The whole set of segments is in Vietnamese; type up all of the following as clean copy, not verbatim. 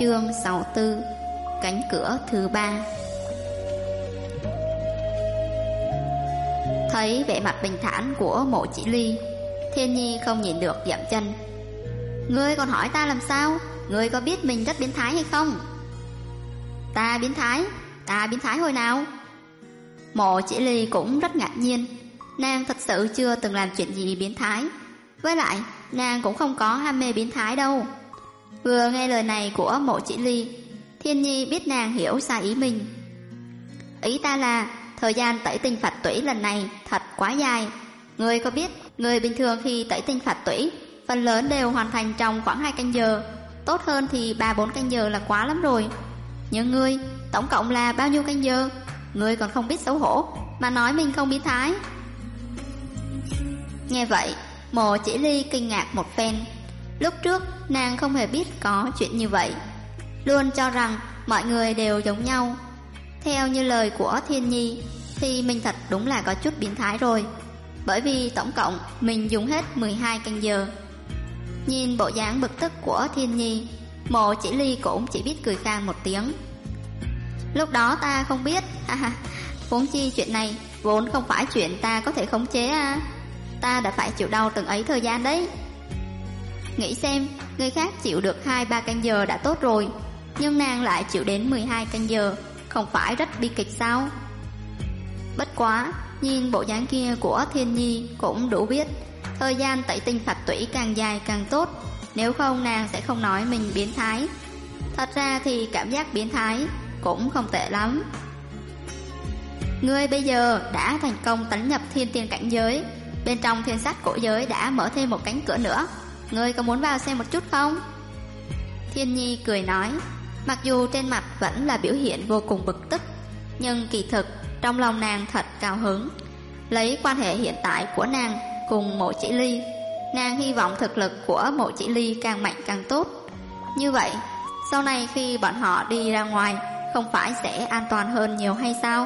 Chương 64. Cánh cửa thứ 3. Thấy vẻ mặt bình thản của Mộ Chỉ Ly, Thiên Nhi không nhịn được dậm chân. Ngươi còn hỏi ta làm sao? Ngươi có biết mình rất biến thái hay không? Ta biến thái? Ta biến thái hồi nào? Mộ Chỉ Ly cũng rất ngạc nhiên. Nàng thật sự chưa từng làm chuyện gì biến thái. Với lại nàng cũng không có ham mê biến thái đâu. Vừa nghe lời này của Mộ Chỉ Ly, Thiên Nhi biết nàng hiểu sai ý mình. Ý ta là thời gian tẩy tinh phạt tủy lần này thật quá dài. Ngươi có biết người bình thường khi tẩy tinh phạt tủy phần lớn đều hoàn thành trong khoảng 2 canh giờ, tốt hơn thì 3-4 canh giờ là quá lắm rồi. Nhưng ngươi tổng cộng là bao nhiêu canh giờ? Ngươi còn không biết xấu hổ mà nói mình không biến thái. Nghe vậy, Mộ Chỉ Ly kinh ngạc một phen. Lúc trước nàng không hề biết có chuyện như vậy, luôn cho rằng mọi người đều giống nhau. Theo như lời của Thiên Nhi thì mình thật đúng là có chút biến thái rồi, bởi vì tổng cộng mình dùng hết 12 canh giờ. Nhìn bộ dáng bực tức của Thiên Nhi, Mộ Chỉ Ly cũng chỉ biết cười khan một tiếng. Lúc đó ta không biết, huống chi chuyện này vốn không phải chuyện ta có thể khống chế à. Ta đã phải chịu đau từng ấy thời gian đấy. Nghĩ xem, người khác chịu được 2-3 canh giờ đã tốt rồi, nhưng nàng lại chịu đến 12 canh giờ, không phải rất bi kịch sao? Bất quá, nhìn bộ dáng kia của Thiên Nhi cũng đủ biết thời gian tẩy tinh phạt tủy càng dài càng tốt. Nếu không nàng sẽ không nói mình biến thái. Thật ra thì cảm giác biến thái cũng không tệ lắm. Ngươi bây giờ đã thành công tấn nhập thiên tiên cảnh giới, bên trong thiên sát cổ giới đã mở thêm một cánh cửa nữa. Ngươi có muốn vào xem một chút không? Thiên Nhi cười nói, mặc dù trên mặt vẫn là biểu hiện vô cùng bực tức, nhưng kỳ thực trong lòng nàng thật cao hứng. Lấy quan hệ hiện tại của nàng cùng Mộ Chỉ Ly, nàng hy vọng thực lực của Mộ Chỉ Ly càng mạnh càng tốt. Như vậy sau này khi bọn họ đi ra ngoài không phải sẽ an toàn hơn nhiều hay sao?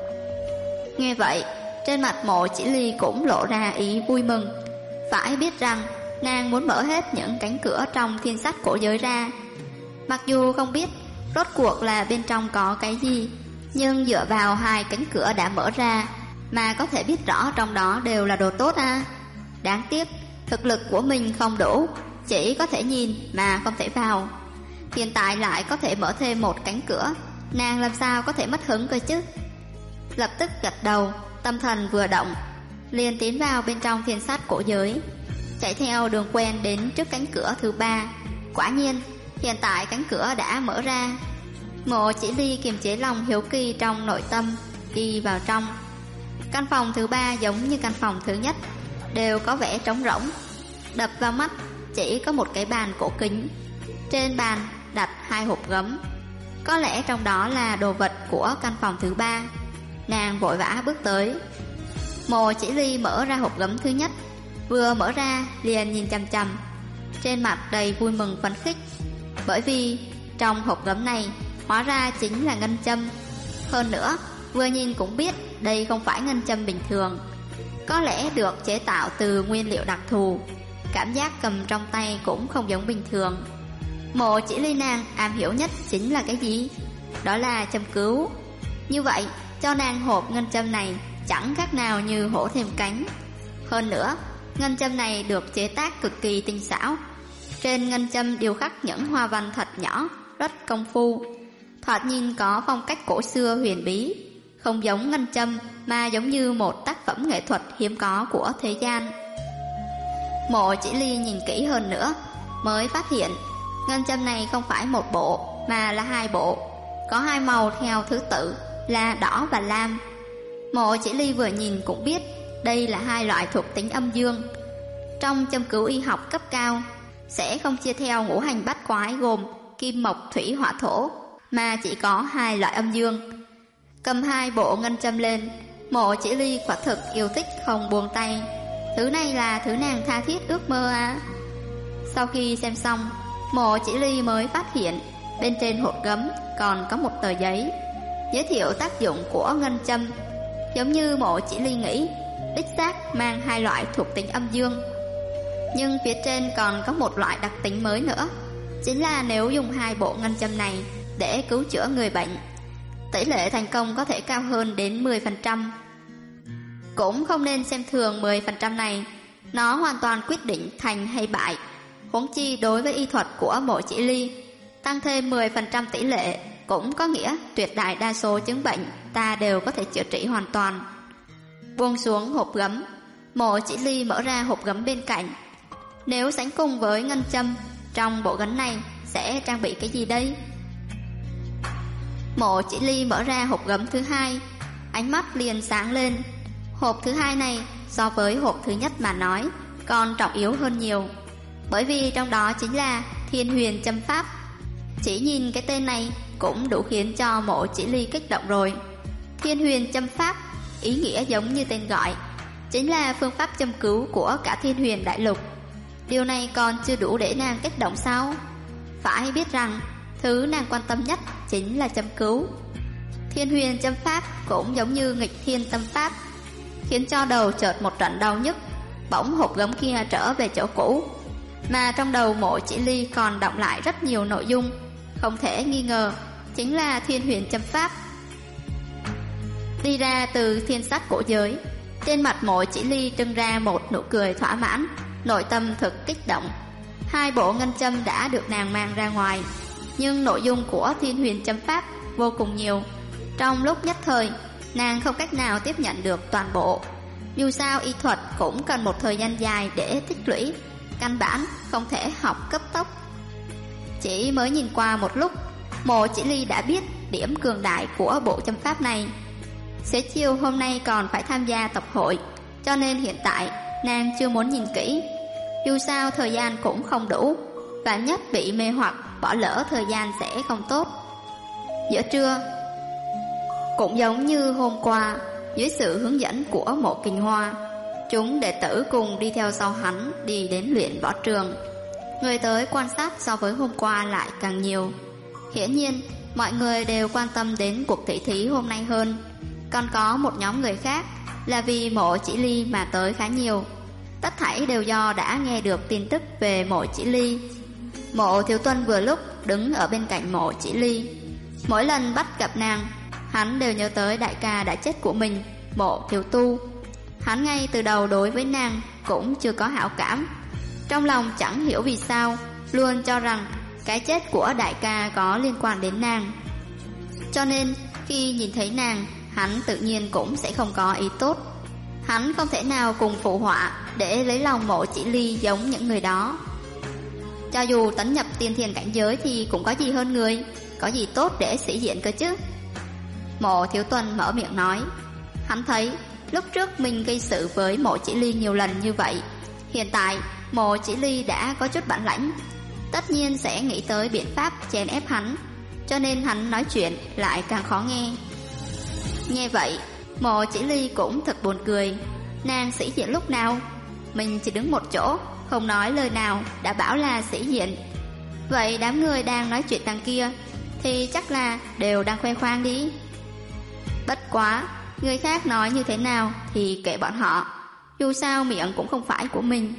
Nghe vậy, trên mặt Mộ Chỉ Ly cũng lộ ra ý vui mừng. Phải biết rằng nàng muốn mở hết những cánh cửa trong thiên sát cổ giới ra. Mặc dù không biết rốt cuộc là bên trong có cái gì, nhưng dựa vào 2 cánh cửa đã mở ra mà có thể biết rõ trong đó đều là đồ tốt à. Đáng tiếc thực lực của mình không đủ, chỉ có thể nhìn mà không thể vào. Hiện tại lại có thể mở thêm một cánh cửa, nàng làm sao có thể mất hứng cơ chứ? Lập tức gật đầu, tâm thần vừa động, liền tiến vào bên trong thiên sát cổ giới, chạy theo đường quen đến trước cánh cửa thứ 3. Quả nhiên hiện tại cánh cửa đã mở ra. Mộ Chỉ Ly kiềm chế lòng hiếu kỳ trong nội tâm, đi vào trong. Căn phòng thứ 3 giống như căn phòng thứ nhất, đều có vẻ trống rỗng. Đập vào mắt chỉ có một cái bàn cổ kính, trên bàn đặt 2 hộp gấm. Có lẽ trong đó là đồ vật của căn phòng thứ 3. Nàng vội vã bước tới. Mộ Chỉ Ly mở ra hộp gấm thứ nhất, vừa mở ra liền nhìn chằm chằm, trên mặt đầy vui mừng phấn khích, bởi vì trong hộp gấm này hóa ra chính là ngân châm. Hơn nữa vừa nhìn cũng biết đây không phải ngân châm bình thường, có lẽ được chế tạo từ nguyên liệu đặc thù. Cảm giác cầm trong tay cũng không giống bình thường. Mộ Chỉ Ly nàng am hiểu nhất chính là cái gì? Đó là châm cứu. Như vậy cho nàng hộp ngân châm này chẳng khác nào như hổ thêm cánh. Hơn nữa ngân châm này được chế tác cực kỳ tinh xảo, trên ngân châm điêu khắc những hoa văn thật nhỏ, rất công phu, thoạt nhìn có phong cách cổ xưa huyền bí, không giống ngân châm mà giống như một tác phẩm nghệ thuật hiếm có của thế gian. Mộ Chỉ Ly nhìn kỹ hơn nữa mới phát hiện ngân châm này không phải một bộ mà là 2 bộ, có 2 màu theo thứ tự là đỏ và lam. Mộ Chỉ Ly vừa nhìn cũng biết đây là 2 loại thuộc tính âm dương. Trong châm cứu y học cấp cao sẽ không chia theo ngũ hành bát quái gồm kim mộc thủy hỏa thổ, mà chỉ có 2 loại âm dương. Cầm 2 bộ ngân châm lên, Mộ Chỉ Ly quả thực yêu thích không buông tay. Thứ này là thứ nàng tha thiết ước mơ à. Sau khi xem xong, Mộ Chỉ Ly mới phát hiện bên trên hộp gấm còn có một tờ giấy giới thiệu tác dụng của ngân châm. Giống như Mộ Chỉ Ly nghĩ, đích xác mang 2 loại thuộc tính âm dương. Nhưng phía trên còn có một loại đặc tính mới nữa. chính là nếu dùng 2 bộ ngân châm này để cứu chữa người bệnh, tỷ lệ thành công có thể cao hơn đến 10%. Cũng không nên xem thường 10% này, nó hoàn toàn quyết định thành hay bại. Huống chi đối với y thuật của Mộ Chỉ Ly, tăng thêm 10% tỷ lệ cũng có nghĩa tuyệt đại đa số chứng bệnh ta đều có thể chữa trị hoàn toàn. Buông xuống hộp gấm, Mộ Chỉ Ly mở ra hộp gấm bên cạnh. Nếu sánh cùng với ngân châm, trong bộ gấm này sẽ trang bị cái gì đây? Mộ Chỉ Ly mở ra hộp gấm thứ hai, ánh mắt liền sáng lên. Hộp thứ hai này so với hộp thứ nhất mà nói còn trọng yếu hơn nhiều, bởi vì trong đó chính là Thiên Huyền Châm Pháp. Chỉ nhìn cái tên này cũng đủ khiến cho Mộ Chỉ Ly kích động rồi. Thiên Huyền Châm Pháp, ý nghĩa giống như tên gọi, chính là phương pháp châm cứu của cả Thiên Huyền Đại Lục. Điều này còn chưa đủ để nàng kích động sao? Phải biết rằng thứ nàng quan tâm nhất chính là châm cứu. Thiên Huyền Châm Pháp cũng giống như Nghịch Thiên Tâm Pháp, khiến cho đầu chợt một trận đau nhức, bỗng hộp gấm kia trở về chỗ cũ. Mà trong đầu Mộ Chỉ Ly còn đọng lại rất nhiều nội dung, không thể nghi ngờ chính là Thiên Huyền Châm Pháp. Đi ra từ thiên sát cổ giới, trên mặt Mộ Chỉ Ly trưng ra một nụ cười thỏa mãn, nội tâm thực kích động. 2 bộ ngân châm đã được nàng mang ra ngoài, nhưng nội dung của Thiên Huyền Châm Pháp vô cùng nhiều. Trong lúc nhất thời, nàng không cách nào tiếp nhận được toàn bộ. Dù sao y thuật cũng cần một thời gian dài để tích lũy, căn bản không thể học cấp tốc. Chỉ mới nhìn qua một lúc, Mộ Chỉ Ly đã biết điểm cường đại của bộ châm pháp này. Xế chiều hôm nay còn phải tham gia tập hội, cho nên hiện tại nàng chưa muốn nhìn kỹ. Dù sao thời gian cũng không đủ, vạn nhất bị mê hoặc bỏ lỡ thời gian sẽ không tốt. Giữa trưa, cũng giống như hôm qua, dưới sự hướng dẫn của Mộ Kình Hoa, chúng đệ tử cùng đi theo sau hắn đi đến luyện võ trường. Người tới quan sát so với hôm qua lại càng nhiều. Hiển nhiên mọi người đều quan tâm đến cuộc tỷ thí hôm nay hơn. Còn có một nhóm người khác là vì Mộ Chỉ Ly mà tới khá nhiều. Tất thảy đều do đã nghe được tin tức về Mộ Chỉ Ly. Mộ Thiếu Tuân vừa lúc đứng ở bên cạnh Mộ Chỉ Ly. Mỗi lần bắt gặp nàng, hắn đều nhớ tới đại ca đã chết của mình, Mộ Thiếu Tu. Hắn ngay từ đầu đối với nàng cũng chưa có hảo cảm. Trong lòng chẳng hiểu vì sao luôn cho rằng cái chết của đại ca có liên quan đến nàng. Cho nên khi nhìn thấy nàng, hắn tự nhiên cũng sẽ không có ý tốt. Hắn không thể nào cùng phụ họa để lấy lòng Mộ Chỉ Ly giống những người đó. Cho dù tấn nhập tiên thiên cảnh giới thì cũng có gì hơn người, có gì tốt để sĩ diện cơ chứ. Mộ Thiếu Tuân mở miệng nói. Hắn thấy lúc trước mình gây sự với Mộ Chỉ Ly nhiều lần như vậy, hiện tại Mộ Chỉ Ly đã có chút bản lãnh, tất nhiên sẽ nghĩ tới biện pháp chèn ép hắn, cho nên hắn nói chuyện lại càng khó nghe. Nghe vậy, Mộ Chỉ Ly cũng thật buồn cười. Nàng sĩ diện lúc nào? Mình chỉ đứng một chỗ, không nói lời nào đã bảo là sĩ diện. Vậy đám người đang nói chuyện đằng kia thì chắc là đều đang khoe khoang đi. Bất quá, người khác nói như thế nào thì kệ bọn họ, dù sao miệng cũng không phải của mình.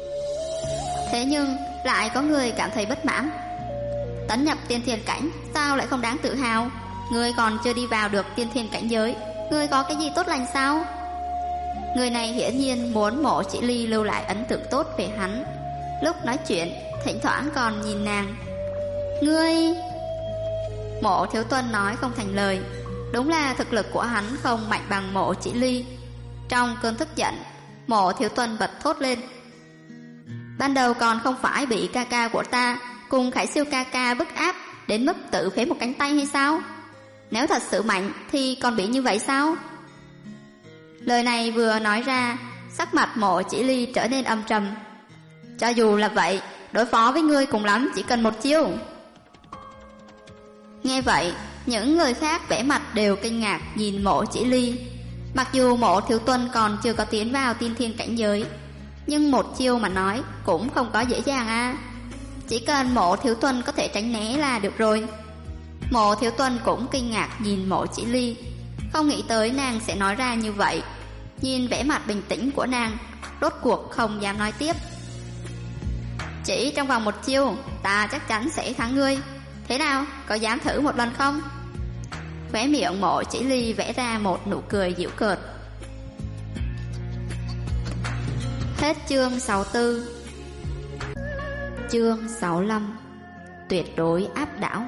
Thế nhưng lại có người cảm thấy bất mãn. Tấn nhập tiên thiên cảnh sao lại không đáng tự hào? Ngươi còn chưa đi vào được tiên thiên cảnh giới, ngươi có cái gì tốt lành sao? Người này hiển nhiên muốn Mộ Chỉ Ly lưu lại ấn tượng tốt về hắn. Lúc nói chuyện thỉnh thoảng còn nhìn nàng. Ngươi... Mộ Thiếu Tuân nói không thành lời. Đúng là thực lực của hắn không mạnh bằng Mộ Chỉ Ly. Trong cơn tức giận, Mộ Thiếu Tuân bật thốt lên. Ban đầu còn không phải bị ca ca của ta cùng Khải Siêu ca ca bức áp đến mức tự phế một cánh tay hay sao? Nếu thật sự mạnh thì còn bị như vậy sao? Lời này vừa nói ra, sắc mặt Mộ Chỉ Ly trở nên âm trầm. Cho dù là vậy, đối phó với ngươi cùng lắm chỉ cần một chiêu. Nghe vậy, những người khác vẻ mặt đều kinh ngạc nhìn Mộ Chỉ Ly. Mặc dù Mộ Thiếu Tuân còn chưa có tiến vào tiên thiên cảnh giới, nhưng một chiêu mà nói cũng không có dễ dàng à. Chỉ cần Mộ Thiếu Tuân có thể tránh né là được rồi. Mộ Thiếu Tuân cũng kinh ngạc nhìn Mộ Chỉ Ly, không nghĩ tới nàng sẽ nói ra như vậy. Nhìn vẻ mặt bình tĩnh của nàng, rốt cuộc không dám nói tiếp. Chỉ trong vòng một chiêu, ta chắc chắn sẽ thắng ngươi. Thế nào, có dám thử một lần không? Khóe miệng Mộ Chỉ Ly vẽ ra một nụ cười giễu cợt. Hết chương 64. Chương 65. Tuyệt đối áp đảo.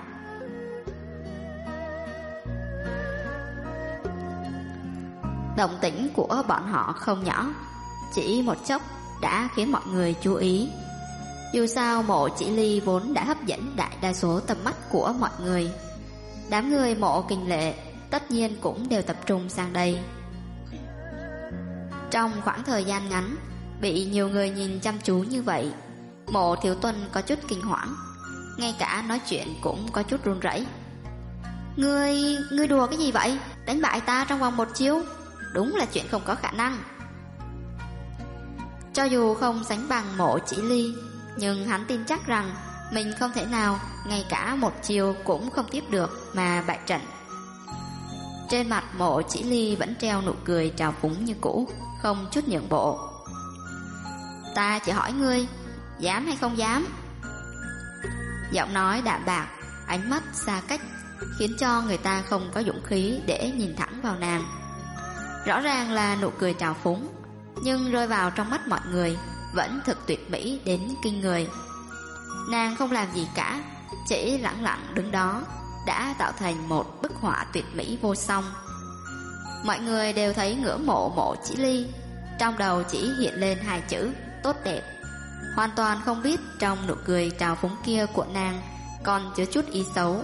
Động tĩnh của bọn họ không nhỏ, chỉ một chốc đã khiến mọi người chú ý. Dù sao Mộ Chỉ Ly vốn đã hấp dẫn đại đa số tầm mắt của mọi người. Đám người Mộ Kình Lệ tất nhiên cũng đều tập trung sang đây. Trong khoảng thời gian ngắn, bị nhiều người nhìn chăm chú như vậy, Mộ Thiếu Tuân có chút kinh hoảng, ngay cả nói chuyện cũng có chút run rẩy. Ngươi đùa cái gì vậy? Đánh bại ta trong vòng một chiêu? Đúng là chuyện không có khả năng. Cho dù không sánh bằng Mộ Chỉ Ly, nhưng hắn tin chắc rằng mình không thể nào ngay cả một chiêu cũng không tiếp được mà bại trận. Trên mặt Mộ Chỉ Ly vẫn treo nụ cười trào phúng như cũ, không chút nhượng bộ. Ta chỉ hỏi ngươi, dám hay không dám? Giọng nói đạm bạc, ánh mắt xa cách, khiến cho người ta không có dũng khí để nhìn thẳng vào nàng. Rõ ràng là nụ cười trào phúng, nhưng rơi vào trong mắt mọi người vẫn thực tuyệt mỹ đến kinh người. Nàng không làm gì cả, chỉ lẳng lặng đứng đó, đã tạo thành một bức họa tuyệt mỹ vô song. Mọi người đều thấy ngưỡng mộ Mộ Chỉ Ly, trong đầu chỉ hiện lên hai chữ tốt đẹp, hoàn toàn không biết trong nụ cười trào phúng kia của nàng còn chứa chút ý xấu.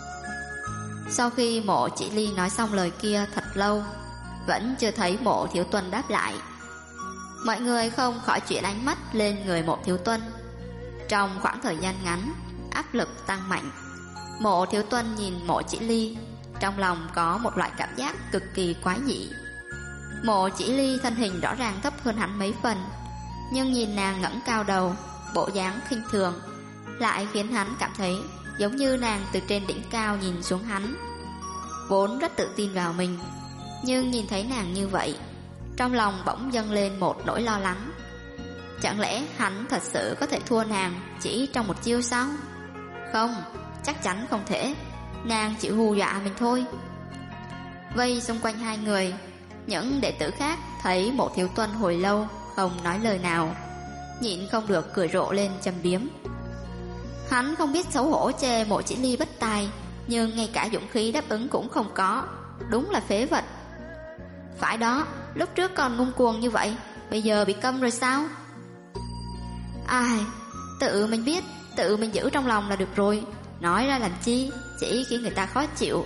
Sau khi Mộ Chỉ Ly nói xong lời kia thật lâu, vẫn chưa thấy Mộ Thiếu Tuân đáp lại. Mọi người không khỏi chuyển ánh mắt lên người Mộ Thiếu Tuân. Trong khoảng thời gian ngắn, áp lực tăng mạnh. Mộ Thiếu Tuân nhìn Mộ Chỉ Ly, trong lòng có một loại cảm giác cực kỳ quái dị. Mộ Chỉ Ly thân hình rõ ràng thấp hơn hắn mấy phần, nhưng nhìn nàng ngẩng cao đầu, bộ dáng khinh thường, lại khiến hắn cảm thấy giống như nàng từ trên đỉnh cao nhìn xuống hắn. Vốn rất tự tin vào mình, nhưng nhìn thấy nàng như vậy, trong lòng bỗng dâng lên một nỗi lo lắng. Chẳng lẽ hắn thật sự có thể thua nàng chỉ trong một chiêu sao? Không, chắc chắn không thể. Nàng chỉ hù dọa mình thôi. Vây xung quanh hai người, những đệ tử khác thấy Mộ Thiếu Tuân hồi lâu không nói lời nào, nhịn không được cười rộ lên châm biếm. Hắn không biết xấu hổ chê Mộ Chỉ Ly bất tài, nhưng ngay cả dũng khí đáp ứng cũng không có. Đúng là phế vật. Phải đó, lúc trước còn ngông cuồng như vậy, bây giờ bị câm rồi sao? Ai, tự mình biết, tự mình giữ trong lòng là được rồi, nói ra làm chi, chỉ khiến người ta khó chịu.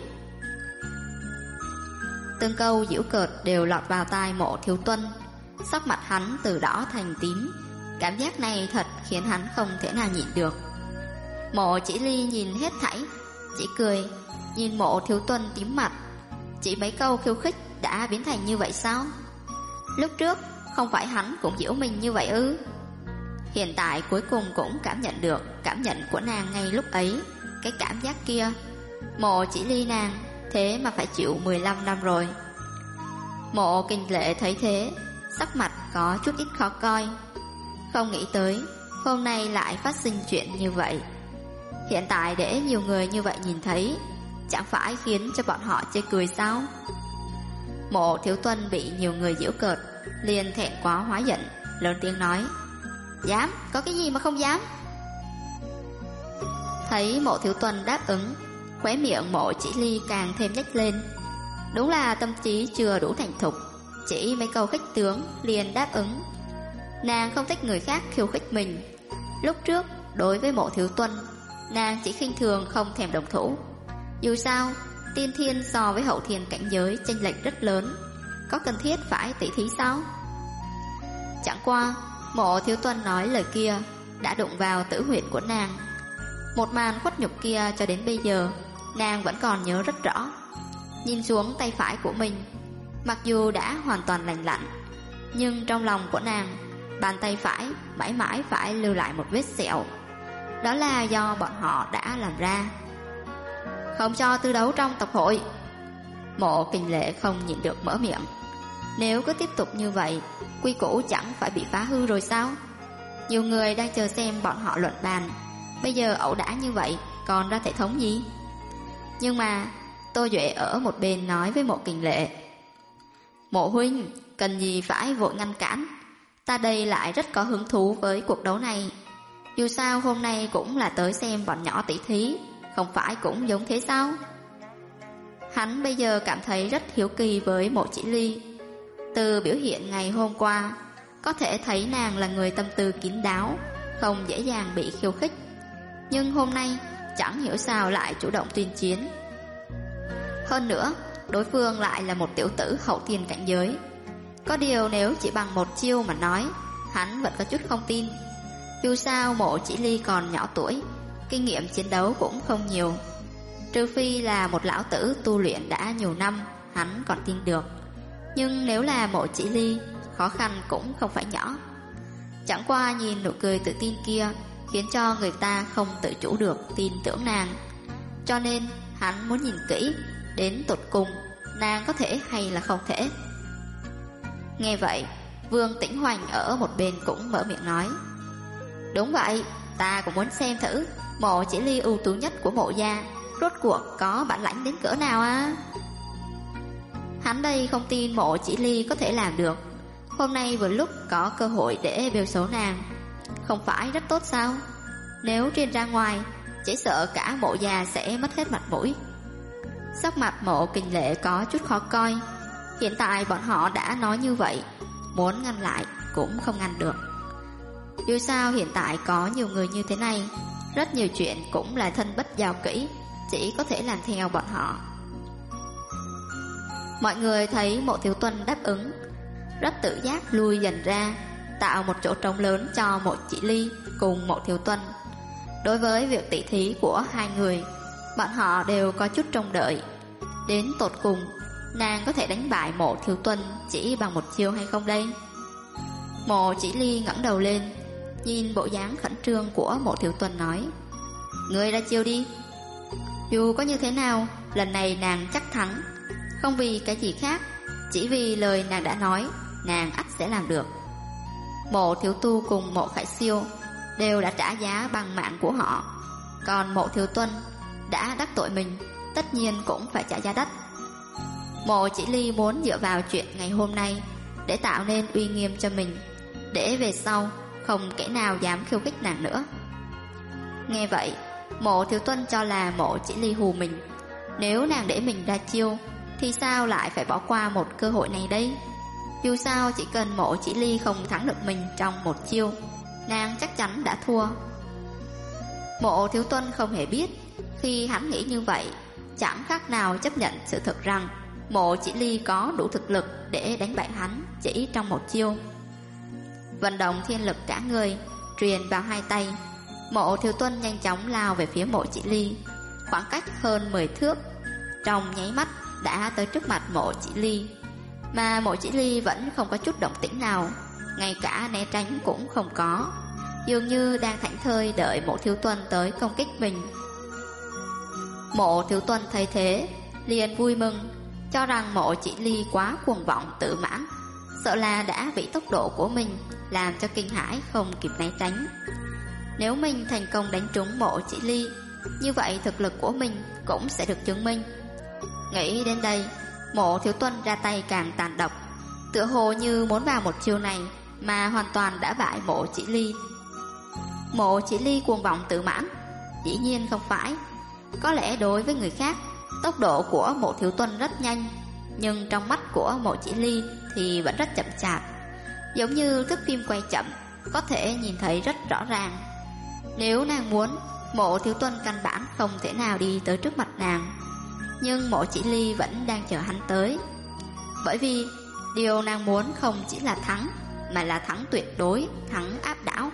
Từng câu giễu cợt đều lọt vào tai Mộ Thiếu Tuân, sắc mặt hắn từ đỏ thành tím. Cảm giác này thật khiến hắn không thể nào nhịn được. Mộ Chỉ Ly nhìn hết thảy, chỉ cười, nhìn Mộ Thiếu Tuân tím mặt. Chỉ mấy câu khiêu khích đã biến thành như vậy sao? Lúc trước không phải hắn cũng giễu mình như vậy ư? Hiện tại cuối cùng cũng cảm nhận được cảm nhận của nàng ngay lúc ấy, cái cảm giác kia. Mộ Chỉ Ly nàng thế mà phải chịu 15 năm rồi. Mộ Kình Lệ thấy thế, sắc mặt có chút ít khó coi. Không nghĩ tới hôm nay lại phát sinh chuyện như vậy. Hiện tại để nhiều người như vậy nhìn thấy, chẳng phải khiến cho bọn họ chê cười sao? Mộ Thiếu Tuân bị nhiều người giễu cợt, liền thẹn quá hóa giận, lớn tiếng nói: Dám, có cái gì mà không dám? Thấy Mộ Thiếu Tuân đáp ứng, khóe miệng Mộ Chỉ Ly càng thêm nhếch lên. Đúng là tâm trí chưa đủ thành thục, chỉ mấy câu khích tướng liền đáp ứng. Nàng không thích người khác khiêu khích mình. Lúc trước đối với Mộ Thiếu Tuân, nàng chỉ khinh thường không thèm đồng thủ. Dù sao tiên thiên so với hậu thiên cảnh giới chênh lệch rất lớn, có cần thiết phải tỉ thí sao? Chẳng qua Mộ Thiếu Tuân nói lời kia đã đụng vào tử huyệt của nàng. Một màn khuất nhục kia cho đến bây giờ nàng vẫn còn nhớ rất rõ. Nhìn xuống tay phải của mình, mặc dù đã hoàn toàn lành lặn, nhưng trong lòng của nàng, bàn tay phải mãi mãi phải lưu lại một vết sẹo. Đó là do bọn họ đã làm ra. Không cho tư đấu trong tộc hội. Mộ Kình Lệ không nhịn được mở miệng. Nếu cứ tiếp tục như vậy, quy củ chẳng phải bị phá hư rồi sao? Nhiều người đang chờ xem bọn họ luận bàn. Bây giờ ẩu đả như vậy còn ra thể thống gì? Nhưng mà Tô Duệ ở một bên nói với Mộ Kình Lệ: Mộ huynh, cần gì phải vội ngăn cản. Ta đây lại rất có hứng thú với cuộc đấu này. Dù sao hôm nay cũng là tới xem bọn nhỏ tỷ thí, không phải cũng giống thế sao? Hắn bây giờ cảm thấy rất hiếu kỳ với Mộ Chỉ Ly. Từ biểu hiện ngày hôm qua, có thể thấy nàng là người tâm tư kín đáo, không dễ dàng bị khiêu khích. Nhưng hôm nay chẳng hiểu sao lại chủ động tuyên chiến. Hơn nữa, đối phương lại là một tiểu tử hậu thiên cảnh giới. Có điều nếu chỉ bằng một chiêu mà nói, hắn vẫn có chút không tin. Dù sao Mộ Chỉ Ly còn nhỏ tuổi, kinh nghiệm chiến đấu cũng không nhiều. Trừ phi là một lão tử tu luyện đã nhiều năm, hắn còn tin được. Nhưng nếu là Mộ Chỉ Ly, khó khăn cũng không phải nhỏ. Chẳng qua nhìn nụ cười tự tin kia khiến cho người ta không tự chủ được tin tưởng nàng. Cho nên hắn muốn nhìn kỹ đến tột cùng nàng có thể hay là không thể. Nghe vậy, Vương Tĩnh Hoành ở một bên cũng mở miệng nói: Đúng vậy, ta cũng muốn xem thử Mộ Chỉ Ly ưu tú nhất của Mộ gia rốt cuộc có bản lãnh đến cỡ nào á. Hắn đây không tin Mộ Chỉ Ly có thể làm được. Hôm nay vừa lúc có cơ hội để bêu xấu nàng, không phải rất tốt sao? Nếu truyền ra ngoài, chỉ sợ cả Mộ gia sẽ mất hết mặt mũi. Sắc mặt Mộ Kình Lệ có chút khó coi. Hiện tại bọn họ đã nói như vậy, muốn ngăn lại cũng không ngăn được. Dù sao hiện tại có nhiều người như thế này, rất nhiều chuyện cũng là thân bất giao kỹ, chỉ có thể làm theo bọn họ. Mọi người thấy Mộ Thiếu Tuân đáp ứng, rất tự giác lui dần ra, tạo một chỗ trống lớn cho Mộ Chỉ Ly cùng Mộ Thiếu Tuân. Đối với việc tỷ thí của hai người, bọn họ đều có chút trông đợi. Đến tột cùng, nàng có thể đánh bại Mộ Thiếu Tuân chỉ bằng một chiêu hay không đây? Mộ Chỉ Ly ngẩng đầu lên, nhìn bộ dáng khẩn trương của Mộ Thiếu Tuân nói: Ngươi ra chiêu đi. Dù có như thế nào, lần này nàng chắc thắng. Không vì cái gì khác, chỉ vì lời nàng đã nói, nàng ắt sẽ làm được. Mộ Thiếu Tu cùng Mộ Khải Siêu đều đã trả giá bằng mạng của họ, còn Mộ Thiếu Tuân đã đắc tội mình, tất nhiên cũng phải trả giá đắt. Mộ Chỉ Ly muốn dựa vào chuyện ngày hôm nay để tạo nên uy nghiêm cho mình, để về sau không kẻ nào dám khiêu khích nàng nữa. Nghe vậy, Mộ Thiếu Tuân cho là Mộ Chỉ Ly hù mình. Nếu nàng để mình ra chiêu thì sao lại phải bỏ qua một cơ hội này đây? Dù sao chỉ cần Mộ Chỉ Ly không thắng được mình trong một chiêu, nàng chắc chắn đã thua. Mộ Thiếu Tuân không hề biết, khi hắn nghĩ như vậy, chẳng khác nào chấp nhận sự thật rằng Mộ Chỉ Ly có đủ thực lực để đánh bại hắn chỉ trong một chiêu. Vận động thiên lực cả người truyền vào hai tay, Mộ Thiếu Tuân nhanh chóng lao về phía Mộ Chỉ Ly, khoảng cách hơn 10 thước, trong nháy mắt đã tới trước mặt Mộ Chỉ Ly. Mà Mộ Chỉ Ly vẫn không có chút động tĩnh nào, ngay cả né tránh cũng không có, dường như đang thảnh thơi đợi Mộ Thiếu Tuân tới công kích mình. Mộ Thiếu Tuân thấy thế liền vui mừng, cho rằng Mộ Chỉ Ly quá cuồng vọng tự mãn, sợ là đã bị tốc độ của mình làm cho kinh hãi không kịp né tránh. Nếu mình thành công đánh trúng Mộ Chỉ Ly, như vậy thực lực của mình cũng sẽ được chứng minh. Nghĩ đến đây, Mộ Thiếu Tuân ra tay càng tàn độc, tựa hồ như muốn vào một chiêu này mà hoàn toàn đã bại Mộ Chỉ Ly. Mộ Chỉ Ly cuồng vọng tự mãn? Dĩ nhiên không phải. Có lẽ đối với người khác, tốc độ của Mộ Thiếu Tuân rất nhanh, nhưng trong mắt của Mộ Chỉ Ly thì vẫn rất chậm chạp, giống như thước phim quay chậm, có thể nhìn thấy rất rõ ràng. Nếu nàng muốn, Mộ Thiếu Tuân căn bản không thể nào đi tới trước mặt nàng. Nhưng Mộ Chỉ Ly vẫn đang chờ hắn tới, bởi vì điều nàng muốn không chỉ là thắng, mà là thắng tuyệt đối, thắng áp đảo.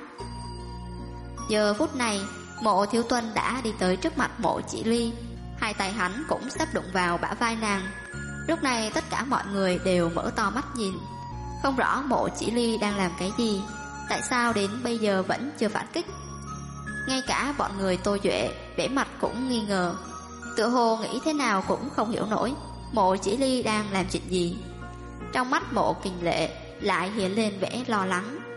Giờ phút này, Mộ Thiếu Tuân đã đi tới trước mặt Mộ Chỉ Ly, hai tay hắn cũng sắp đụng vào bả vai nàng. Lúc này tất cả mọi người đều mở to mắt nhìn, không rõ Mộ Chỉ Ly đang làm cái gì, tại sao đến bây giờ vẫn chưa phản kích. Ngay cả bọn người Tô Duệ vẻ mặt cũng nghi ngờ, tựa hồ nghĩ thế nào cũng không hiểu nổi Mộ Chỉ Ly đang làm chuyện gì. Trong mắt Mộ Kình Lệ lại hiện lên vẻ lo lắng.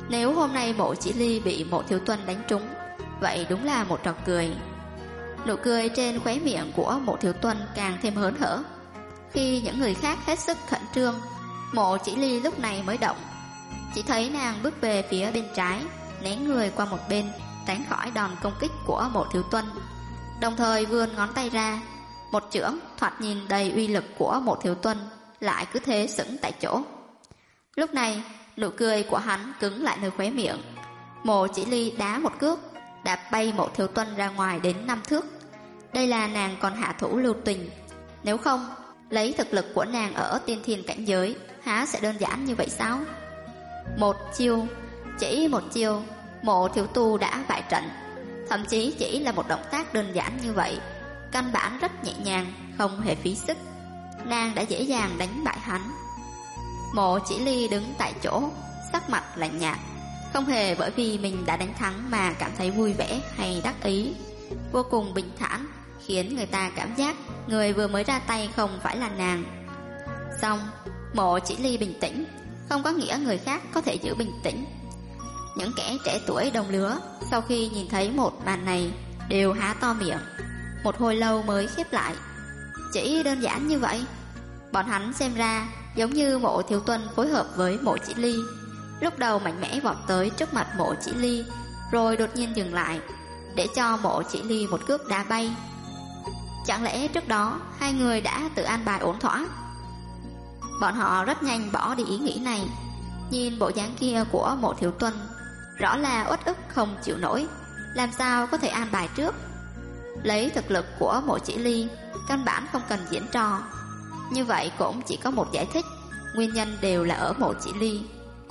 Nếu hôm nay Mộ Chỉ Ly bị Mộ Thiếu Tuân đánh trúng, vậy đúng là một trò cười. Nụ cười trên khóe miệng của Mộ Thiếu Tuân càng thêm hớn hở. Khi những người khác hết sức khẩn trương, Mộ Chỉ Ly lúc này mới động. Chỉ thấy nàng bước về phía bên trái, né người qua một bên, tránh khỏi đòn công kích của Mộ Thiếu Tuân, đồng thời vươn ngón tay ra. Một chưởng thoạt nhìn đầy uy lực của Mộ Thiếu Tuân lại cứ thế sững tại chỗ. Lúc này nụ cười của hắn cứng lại nơi khóe miệng. Mộ Chỉ Ly đá một cước, đạp bay Mộ Thiếu Tuân ra ngoài đến 5 thước. Đây là nàng còn hạ thủ lưu tình. Nếu không, lấy thực lực của nàng ở tiên thiên cảnh giới, há sẽ đơn giản như vậy sao? Một chiêu, chỉ một chiêu, Mộ Thiếu Tu đã bại trận. Thậm chí chỉ là một động tác đơn giản như vậy, căn bản rất nhẹ nhàng, không hề phí sức, nàng đã dễ dàng đánh bại hắn. Mộ Chỉ Ly đứng tại chỗ, sắc mặt lạnh nhạt, không hề bởi vì mình đã đánh thắng mà cảm thấy vui vẻ hay đắc ý, vô cùng bình thản, khiến người ta cảm giác người vừa mới ra tay không phải là nàng. Xong, Mộ Chỉ Ly bình tĩnh không có nghĩa người khác có thể giữ bình tĩnh. Những kẻ trẻ tuổi đồng lứa sau khi nhìn thấy một màn này đều há to miệng, một hồi lâu mới khép lại. Chỉ đơn giản như vậy? Bọn hắn xem ra giống như Mộ Thiếu Tuân phối hợp với Mộ Chỉ Ly, lúc đầu mạnh mẽ vọt tới trước mặt Mộ Chỉ Ly, rồi đột nhiên dừng lại để cho Mộ Chỉ Ly một cước đá bay. Chẳng lẽ trước đó hai người đã tự an bài ổn thỏa? Bọn họ rất nhanh bỏ đi ý nghĩ này. Nhìn bộ dáng kia của Mộ Thiếu Tuân, rõ là uất ức không chịu nổi, làm sao có thể an bài trước. Lấy thực lực của Mộ Chỉ Ly, căn bản không cần diễn trò. Như vậy cũng chỉ có một giải thích, nguyên nhân đều là ở Mộ Chỉ Ly.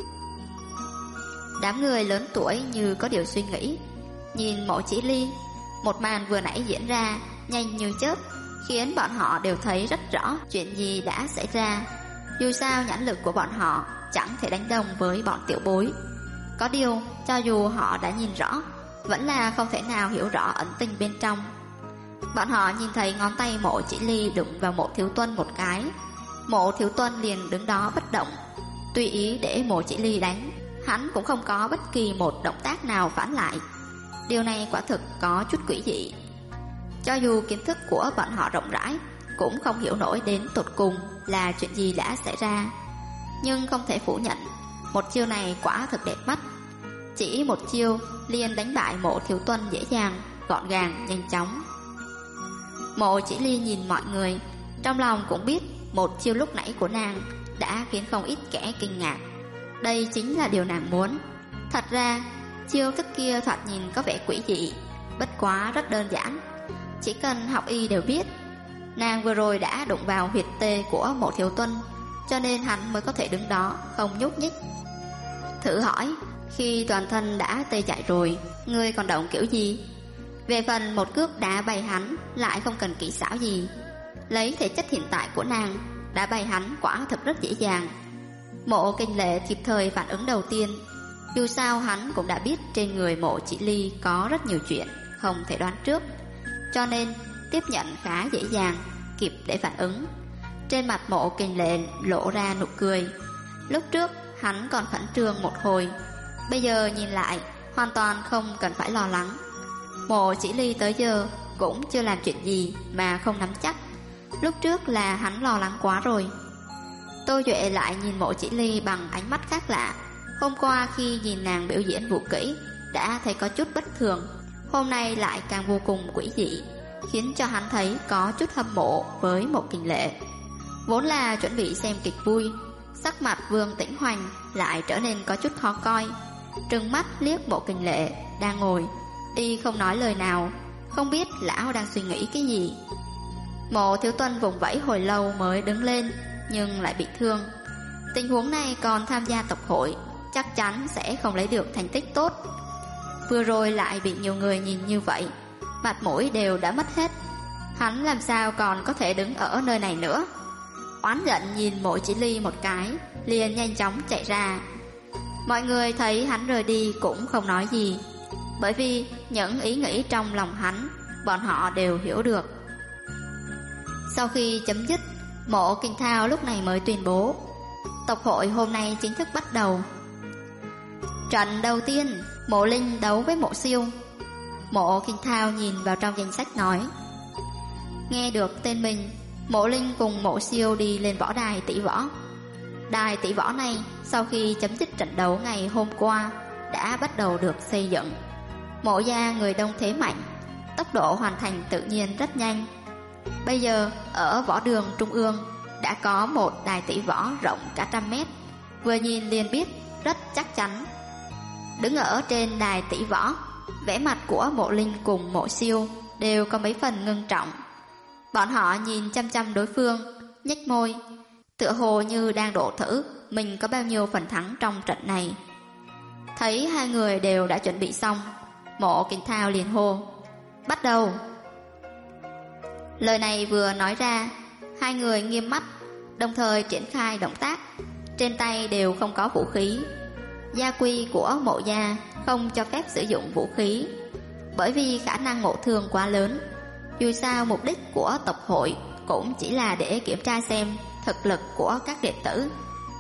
Đám người lớn tuổi như có điều suy nghĩ, nhìn Mộ Chỉ Ly. Một màn vừa nãy diễn ra nhanh như chớp, khiến bọn họ đều thấy rất rõ chuyện gì đã xảy ra. Dù sao nhãn lực của bọn họ chẳng thể đánh đồng với bọn tiểu bối. Có điều, cho dù họ đã nhìn rõ, vẫn là không thể nào hiểu rõ ẩn tình bên trong. Bọn họ nhìn thấy ngón tay Mộ Chỉ Ly đụng vào Mộ Thiếu Tuân một cái. Mộ Thiếu Tuân liền đứng đó bất động, tùy ý để Mộ Chỉ Ly đánh. Hắn cũng không có bất kỳ một động tác nào phản lại. Điều này quả thực có chút quỷ dị. Cho dù kiến thức của bọn họ rộng rãi, cũng không hiểu nổi đến tột cùng là chuyện gì đã xảy ra. Nhưng không thể phủ nhận, một chiêu này quả thực đẹp mắt. Chỉ một chiêu liền đánh bại Mộ Thiếu Tuân dễ dàng, gọn gàng, nhanh chóng. Mộ Chỉ Ly nhìn mọi người, trong lòng cũng biết một chiêu lúc nãy của nàng đã khiến không ít kẻ kinh ngạc. Đây chính là điều nàng muốn. Thật ra, chiêu thức kia thoạt nhìn có vẻ quỷ dị, bất quá rất đơn giản, chỉ cần học y đều biết. Nàng vừa rồi đã đụng vào huyệt tê của Mộ Thiếu Tuân, cho nên hắn mới có thể đứng đó không nhúc nhích. Thử hỏi, khi toàn thân đã tê dại rồi, ngươi còn động kiểu gì? Về phần một cước đá bay hắn lại không cần kỹ xảo gì. Lấy thể chất hiện tại của nàng, đá bay hắn quả thực rất dễ dàng. Mộ Kinh Lệ kịp thời phản ứng đầu tiên. Dù sao hắn cũng đã biết trên người Mộ Chỉ Ly có rất nhiều chuyện không thể đoán trước, cho nên tiếp nhận khá dễ dàng, kịp để phản ứng. Trên mặt Mộ Kinh Lệ lộ ra nụ cười. Lúc trước hắn còn khẩn trương một hồi, bây giờ nhìn lại hoàn toàn không cần phải lo lắng. Mộ Chỉ Ly tới giờ cũng chưa làm chuyện gì mà không nắm chắc. Lúc trước là hắn lo lắng quá rồi. Tô Duệ lại nhìn Mộ Chỉ Ly bằng ánh mắt khác lạ. Hôm qua khi nhìn nàng biểu diễn vũ kỹ đã thấy có chút bất thường, hôm nay lại càng vô cùng quỷ dị, khiến cho hắn thấy có chút hâm mộ với Mộ Kinh Lệ. Vốn là chuẩn bị xem kịch vui, sắc mặt Vương Tĩnh Hoành lại trở nên có chút khó coi, trừng mắt liếc Mộ Kinh Lệ đang ngồi, y không nói lời nào, không biết lão đang suy nghĩ cái gì. Mộ Thiếu Tuân vùng vẫy hồi lâu mới đứng lên, nhưng lại bị thương. Tình huống này còn tham gia tộc hội, chắc chắn sẽ không lấy được thành tích tốt. Vừa rồi lại bị nhiều người nhìn như vậy, mặt mũi đều đã mất hết. Hắn làm sao còn có thể đứng ở nơi này nữa? Oán giận nhìn Mộ Chỉ Ly một cái, liền nhanh chóng chạy ra. Mọi người thấy hắn rời đi cũng không nói gì, bởi vì những ý nghĩ trong lòng hắn bọn họ đều hiểu được. Sau khi chấm dứt, Mộ Kinh Thao lúc này mới tuyên bố tộc hội hôm nay chính thức bắt đầu. Trận đầu tiên, Mộ Linh đấu với Mộ Siêu. Mộ Kinh Thao nhìn vào trong danh sách nói. Nghe được tên mình, Mộ Linh cùng Mộ Siêu đi lên võ đài tỷ võ. Đài tỷ võ này sau khi chấm dứt trận đấu ngày hôm qua đã bắt đầu được xây dựng. Mộ gia người đông thế mạnh, tốc độ hoàn thành tự nhiên rất nhanh. Bây giờ ở võ đường trung ương đã có một đài tỷ võ rộng cả 100 mét, vừa nhìn liền biết rất chắc chắn. Đứng ở trên đài tỷ võ, vẻ mặt của Mộ Linh cùng Mộ Siêu đều có mấy phần ngưng trọng. Bọn họ nhìn chăm chăm đối phương, nhếch môi, tựa hồ như đang đổ thử mình có bao nhiêu phần thắng trong trận này. Thấy hai người đều đã chuẩn bị xong, Mộ Kinh Thao liền hô, bắt đầu. Lời này vừa nói ra, hai người nghiêm mắt, đồng thời triển khai động tác. Trên tay đều không có vũ khí. Gia quy của Mộ gia không cho phép sử dụng vũ khí, bởi vì khả năng ngộ thương quá lớn. Dù sao mục đích của tộc hội cũng chỉ là để kiểm tra xem thực lực của các đệ tử.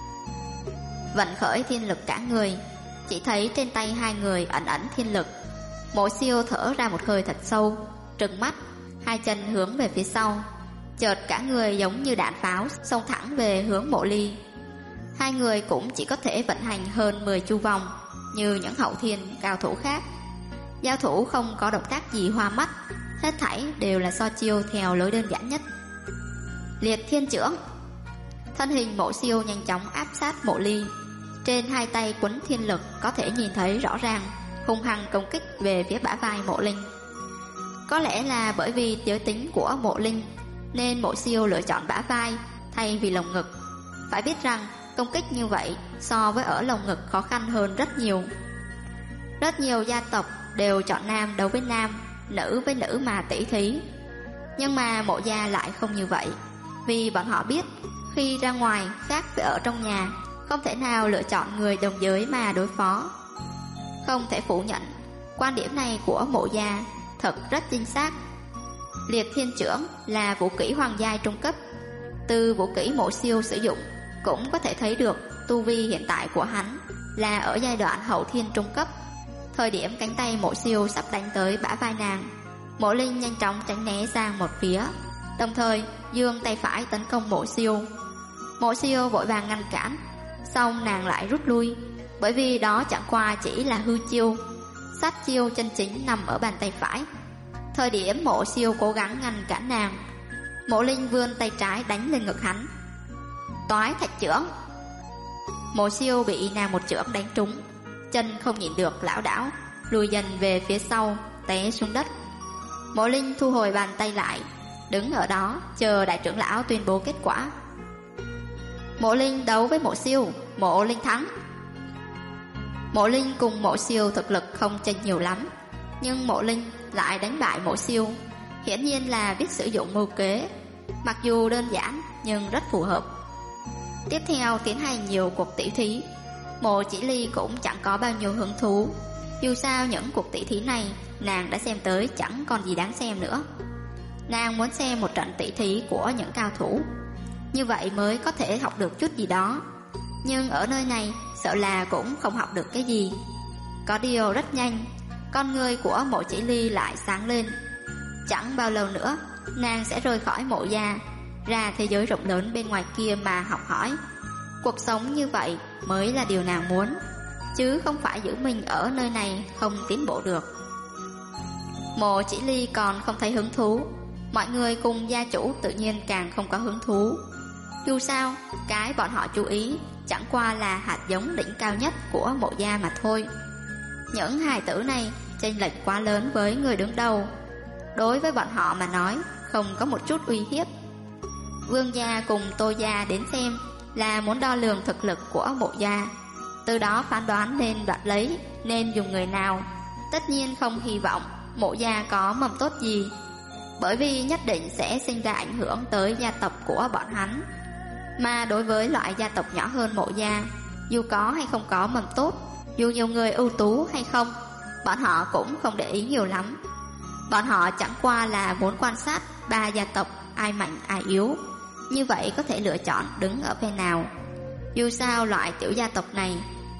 Vận khởi thiên lực cả người, chỉ thấy trên tay hai người ẩn ẩn thiên lực. Mộ Siêu thở ra một hơi thật sâu, trừng mắt, hai chân hướng về phía sau, chợt cả người giống như đạn pháo xông thẳng về hướng Mộ Ly. Hai người cũng chỉ có thể vận hành hơn 10 chu vòng như những hậu thiên cao thủ khác. Giao thủ không có động tác gì hoa mắt, hết thảy đều là so chiêu theo lối đơn giản nhất. Liệt thiên chưởng. Thân hình Mộ Siêu nhanh chóng áp sát Mộ Ly, trên hai tay quấn thiên lực có thể nhìn thấy rõ ràng, hung hăng công kích về phía bả vai Mộ Linh. Có lẽ là bởi vì giới tính của Mộ Linh nên Mộ Siêu lựa chọn bả vai thay vì lồng ngực. Phải biết rằng công kích như vậy so với ở lồng ngực khó khăn hơn rất nhiều. Rất nhiều gia tộc đều chọn nam đấu với nam, nữ với nữ mà tỷ thí. Nhưng mà Mộ gia lại không như vậy, vì bọn họ biết khi ra ngoài khác với ở trong nhà, không thể nào lựa chọn người đồng giới mà đối phó. Không thể phủ nhận, quan điểm này của Mộ gia thật rất chính xác. Liệt thiên chưởng là vũ kỹ hoàng giai trung cấp. Từ vũ kỹ Mộ Siêu sử dụng cũng có thể thấy được tu vi hiện tại của hắn là ở giai đoạn hậu thiên trung cấp. Thời điểm cánh tay Mộ Siêu sắp đánh tới bả vai nàng, Mộ Linh nhanh chóng tránh né sang một phía, đồng thời giương tay phải tấn công Mộ Siêu. Mộ Siêu vội vàng ngăn cản, xong nàng lại rút lui, bởi vì đó chẳng qua chỉ là hư chiêu. Sát chiêu chân chính nằm ở bàn tay phải. Thời điểm Mộ Siêu cố gắng ngăn cản nàng, Mộ Linh vươn tay trái đánh lên ngực hắn. Toái thạch chưởng. Mộ Siêu bị nàng một chưởng đánh trúng, chân không nhịn được lảo đảo, lùi dần về phía sau, té xuống đất. Mộ Linh thu hồi bàn tay lại, đứng ở đó chờ đại trưởng lão tuyên bố kết quả. Mộ Linh đấu với Mộ Siêu, Mộ Linh thắng. Mộ Linh cùng Mộ Siêu thực lực không chênh nhiều lắm, nhưng Mộ Linh lại đánh bại Mộ Siêu, hiển nhiên là biết sử dụng mưu kế, mặc dù đơn giản nhưng rất phù hợp. Tiếp theo tiến hành nhiều cuộc tỷ thí. Mộ Chỉ Ly cũng chẳng có bao nhiêu hứng thú, dù sao những cuộc tỷ thí này nàng đã xem tới chẳng còn gì đáng xem nữa. Nàng muốn xem một trận tỷ thí của những cao thủ, như vậy mới có thể học được chút gì đó. Nhưng ở nơi này sợ là cũng không học được cái gì. Có điều rất nhanh, con người của Mộ Chỉ Ly lại sáng lên. Chẳng bao lâu nữa nàng sẽ rời khỏi Mộ gia, ra thế giới rộng lớn bên ngoài kia mà học hỏi. Cuộc sống như vậy mới là điều nàng muốn, chứ không phải giữ mình ở nơi này không tiến bộ được. Mộ Chỉ Ly còn không thấy hứng thú, mọi người cùng gia chủ tự nhiên càng không có hứng thú. Dù sao, cái bọn họ chú ý chẳng qua là hạt giống đỉnh cao nhất của Mộ gia mà thôi. Những hài tử này chênh lệch quá lớn với người đứng đầu, đối với bọn họ mà nói không có một chút uy hiếp. Vương gia cùng Tô gia đến xem là muốn đo lường thực lực của Mộ gia, từ đó phán đoán nên đoạt lấy, nên dùng người nào. Tất nhiên không hy vọng Mộ gia có mầm tốt gì, bởi vì nhất định sẽ sinh ra ảnh hưởng tới gia tộc của bọn hắn. Mà đối với loại gia tộc nhỏ hơn Mộ gia, dù có hay không có mầm tốt, dù nhiều người ưu tú hay không, bọn họ cũng không để ý nhiều lắm. Bọn họ chẳng qua là muốn quan sát ba gia tộc ai mạnh ai yếu, như vậy có thể lựa chọn đứng ở bên nào. Dù sao loại tiểu gia tộc này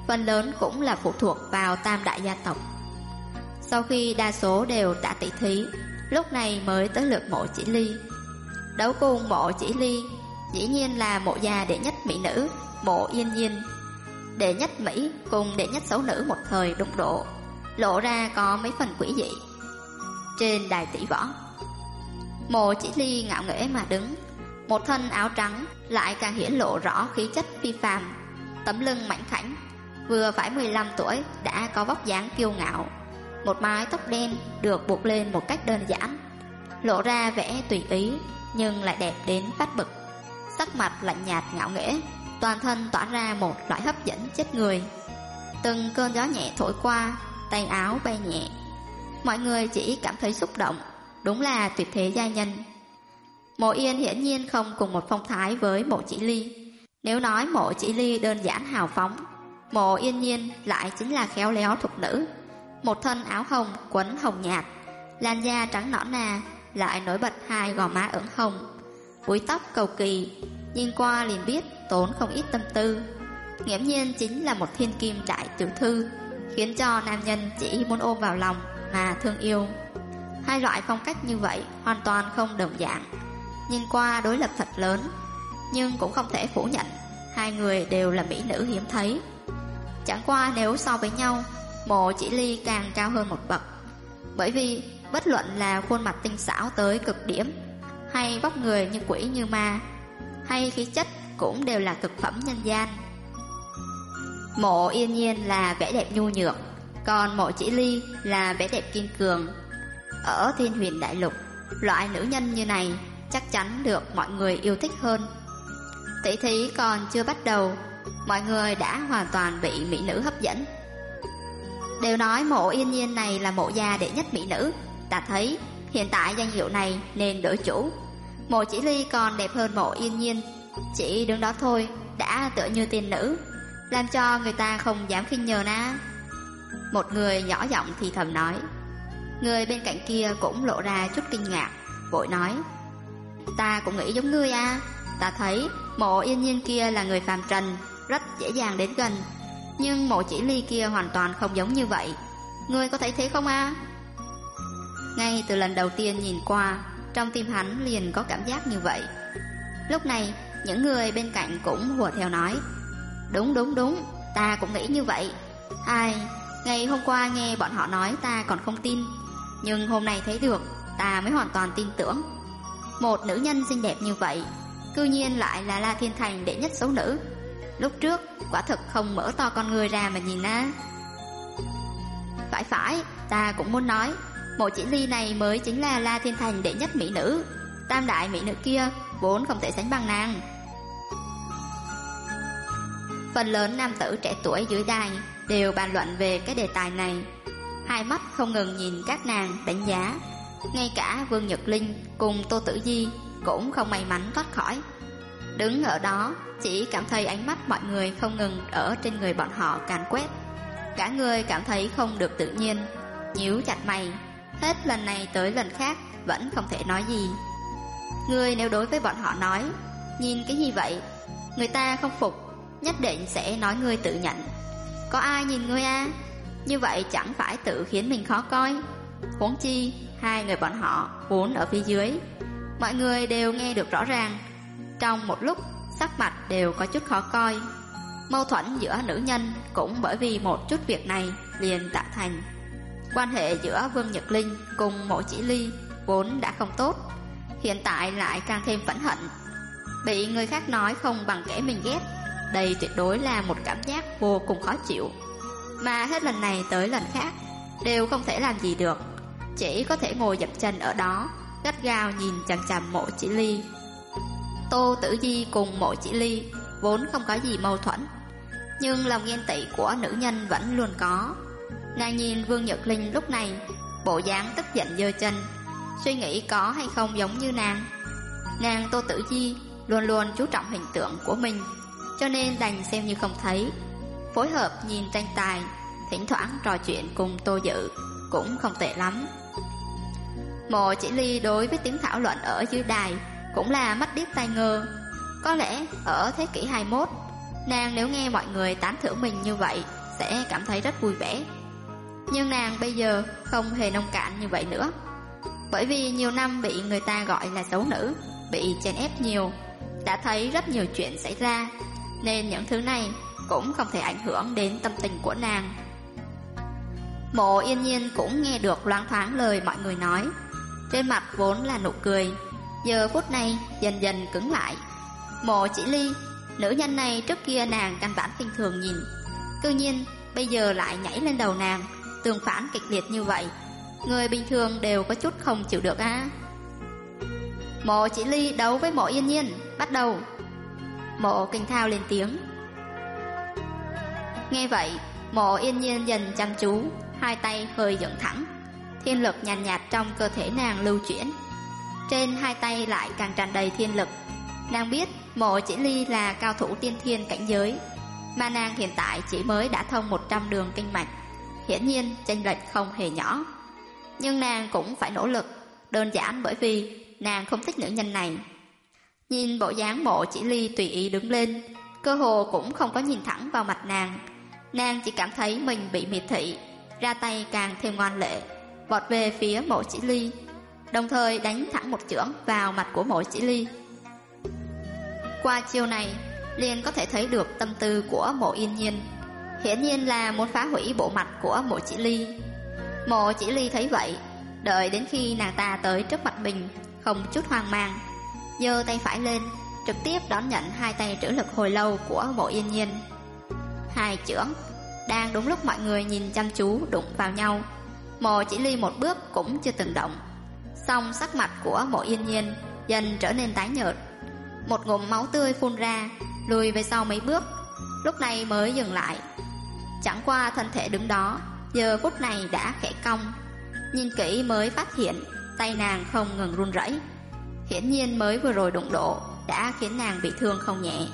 phần lớn cũng là phụ thuộc vào tam đại gia tộc. Sau khi đa số đều đã tỷ thí, lúc này mới tới lượt Mộ Chỉ Ly. Đấu cùng Mộ Chỉ Ly dĩ nhiên là mộ gia đệ nhất mỹ nữ Mộ Yên Nhiên. Đệ nhất mỹ cùng đệ nhất xấu nữ một thời đụng độ, lộ ra có mấy phần quỷ dị. Trên đài tỷ võ, Mộ Chỉ Ly ngạo nghễ mà đứng, một thân áo trắng lại càng hiển lộ rõ khí chất phi phàm. Tấm lưng mảnh khảnh, vừa phải 15 tuổi đã có vóc dáng kiêu ngạo. Một mái tóc đen được buộc lên một cách đơn giản, lộ ra vẻ tùy ý nhưng lại đẹp đến phát bực. Sắc mặt lạnh nhạt ngạo nghễ, toàn thân tỏa ra một loại hấp dẫn chết người. Từng cơn gió nhẹ thổi qua, tay áo bay nhẹ, mọi người chỉ cảm thấy xúc động. Đúng là tuyệt thế giai nhân. Mộ Yên hiển nhiên không cùng một phong thái với Mộ Chỉ Ly. Nếu nói Mộ Chỉ Ly đơn giản hào phóng, Mộ Yên Nhiên lại chính là khéo léo thục nữ. Một thân áo hồng quấn hồng nhạt, làn da trắng nõn nà, lại nổi bật hai gò má ửng hồng, búi tóc cầu kỳ, nhìn qua liền biết tốn không ít tâm tư. Nghiễm nhiên chính là một thiên kim trại tiểu thư, khiến cho nam nhân chỉ muốn ôm vào lòng mà thương yêu. Hai loại phong cách như vậy hoàn toàn không đồng dạng, nhìn qua đối lập thật lớn, nhưng cũng không thể phủ nhận hai người đều là mỹ nữ hiếm thấy. Chẳng qua nếu so với nhau, Mộ Chỉ Ly càng cao hơn một bậc, bởi vì bất luận là khuôn mặt tinh xảo tới cực điểm, hay vóc người như quỷ như ma, hay khí chất cũng đều là cực phẩm nhân gian. Mộ Yên Nhiên là vẻ đẹp nhu nhược, còn Mộ Chỉ Ly là vẻ đẹp kiên cường. Ở Thiên Huyền Đại Lục, loại nữ nhân như này chắc chắn được mọi người yêu thích hơn. Tỷ thí còn chưa bắt đầu, mọi người đã hoàn toàn bị mỹ nữ hấp dẫn. Đều nói Mộ Yên Nhiên này là mộ gia đệ nhất mỹ nữ, ta thấy hiện tại danh hiệu này nên đổi chủ. Mộ Chỉ Ly còn đẹp hơn Mộ Yên Nhiên, chỉ đứng đó thôi đã tựa như tiên nữ, làm cho người ta không dám khinh nhờn á. Một người nhỏ giọng thì thầm nói. Người bên cạnh kia cũng lộ ra chút kinh ngạc, vội nói: ta cũng nghĩ giống ngươi à, ta thấy Mộ Yên Nhiên kia là người phàm trần, rất dễ dàng đến gần, nhưng Mộ Chỉ Ly kia hoàn toàn không giống như vậy. Ngươi có thấy thế không à? Ngay từ lần đầu tiên nhìn qua, trong tim hắn liền có cảm giác như vậy. Lúc này những người bên cạnh cũng hùa theo nói: đúng, ta cũng nghĩ như vậy. Ai, ngày hôm qua nghe bọn họ nói ta còn không tin, nhưng hôm nay thấy được, ta mới hoàn toàn tin tưởng. Một nữ nhân xinh đẹp như vậy, cư nhiên lại là La Thiên Thành đệ nhất xấu nữ. Lúc trước quả thực không mở to con người ra mà nhìn á. Phải, ta cũng muốn nói, Mộ Chỉ Ly này mới chính là La Thiên Thành đệ nhất mỹ nữ, tam đại mỹ nữ kia vốn không thể sánh bằng nàng. Phần lớn nam tử trẻ tuổi dưới đài đều bàn luận về cái đề tài này, hai mắt không ngừng nhìn các nàng đánh giá. Ngay cả Vương Nhật Linh cùng Tô Tử Di cũng không may mắn thoát khỏi. Đứng ở đó chỉ cảm thấy ánh mắt mọi người không ngừng ở trên người bọn họ càn quét. Cả người cảm thấy không được tự nhiên, nhíu chặt mày, hết lần này tới lần khác vẫn không thể nói gì. Người nếu đối với bọn họ nói: nhìn cái gì vậy? Người ta không phục, nhất định sẽ nói ngươi tự nhận. Có ai nhìn ngươi à? Như vậy chẳng phải tự khiến mình khó coi. Huống chi hai người bọn họ vốn ở phía dưới, mọi người đều nghe được rõ ràng. Trong một lúc sắc mặt đều có chút khó coi. Mâu thuẫn giữa nữ nhân cũng bởi vì một chút việc này liền tạo thành. Quan hệ giữa Vương Nhật Linh cùng Mộ Chỉ Ly vốn đã không tốt, hiện tại lại càng thêm phẫn hận. Bị người khác nói không bằng kẻ mình ghét, đây tuyệt đối là một cảm giác vô cùng khó chịu. Mà hết lần này tới lần khác đều không thể làm gì được, chỉ có thể ngồi dậm chân ở đó, gắt gao nhìn chằm chằm Mộ Chỉ Ly. Tô Tử Di cùng Mộ Chỉ Ly vốn không có gì mâu thuẫn, nhưng lòng ghen tị của nữ nhân vẫn luôn có. Nàng nhìn Vương Nhật Linh lúc này, bộ dáng tức giận giơ chân, suy nghĩ có hay không giống như nàng. Nàng Tô Tử Di luôn luôn chú trọng hình tượng của mình, cho nên đành xem như không thấy, phối hợp nhìn tranh tài, thỉnh thoảng trò chuyện cùng Tô Dự cũng không tệ lắm. Mộ Chỉ Ly đối với tiếng thảo luận ở dưới đài cũng là mắt điếc tai ngơ. Có lẽ ở thế kỷ 21, Nàng nếu nghe mọi người tán thưởng mình như vậy sẽ cảm thấy rất vui vẻ. Nhưng nàng bây giờ không hề nông cạn như vậy nữa. Bởi vì nhiều năm bị người ta gọi là xấu nữ, bị chèn ép nhiều, đã thấy rất nhiều chuyện xảy ra, nên những thứ này cũng không thể ảnh hưởng đến tâm tình của nàng. Mộ Yên Nhiên cũng nghe được loáng thoáng lời mọi người nói. Trên mặt vốn là nụ cười, giờ phút này dần dần cứng lại. Mộ Chỉ Ly, nữ nhân này trước kia nàng căn bản khinh thường nhìn, cư nhiên bây giờ lại nhảy lên đầu nàng, tương phản kịch liệt như vậy. Người bình thường đều có chút không chịu được á. Mộ Chỉ Ly đấu với Mộ Yên Nhiên, bắt đầu. Mộ Kinh Thao lên tiếng. Nghe vậy, Mộ Yên Nhiên dần chăm chú, hai tay hơi dựng thẳng, thiên lực nhàn nhạt trong cơ thể nàng lưu chuyển. Trên hai tay lại càng tràn đầy thiên lực. Nàng biết Mộ Chỉ Ly là cao thủ tiên thiên cảnh giới, mà nàng hiện tại chỉ mới đã thông 100 đường kinh mạch, hiển nhiên chênh lệch không hề nhỏ. Nhưng nàng cũng phải nỗ lực, đơn giản bởi vì nàng không thích nữ nhân này. Nhìn bộ dáng Mộ Chỉ Ly tùy ý đứng lên, cơ hồ cũng không có nhìn thẳng vào mặt nàng. Nàng chỉ cảm thấy mình bị miệt thị, ra tay càng thêm ngoan lệ, vọt về phía Mộ Chỉ Ly, đồng thời đánh thẳng một chưởng vào mặt của Mộ Chỉ Ly. Qua chiêu này liền có thể thấy được tâm tư của Mộ Yên Nhiên, hiển nhiên là muốn phá hủy bộ mặt của Mộ Chỉ Ly. Mộ Chỉ Ly thấy vậy, đợi đến khi nàng ta tới trước mặt mình, không chút hoang mang, giơ tay phải lên, trực tiếp đón nhận hai tay trữ lực hồi lâu của Mộ Yên Nhiên. Hai chưởng đang đúng lúc mọi người nhìn chăm chú đụng vào nhau. Mộ Chỉ Ly một bước cũng chưa từng động, song sắc mặt của Mộ Yên Nhiên dần trở nên tái nhợt, một ngụm máu tươi phun ra, lùi về sau mấy bước, lúc này mới dừng lại. Chẳng qua thân thể đứng đó giờ phút này đã khẽ cong, nhìn kỹ mới phát hiện tay nàng không ngừng run rẩy, hiển nhiên mới vừa rồi đụng độ đã khiến nàng bị thương không nhẹ.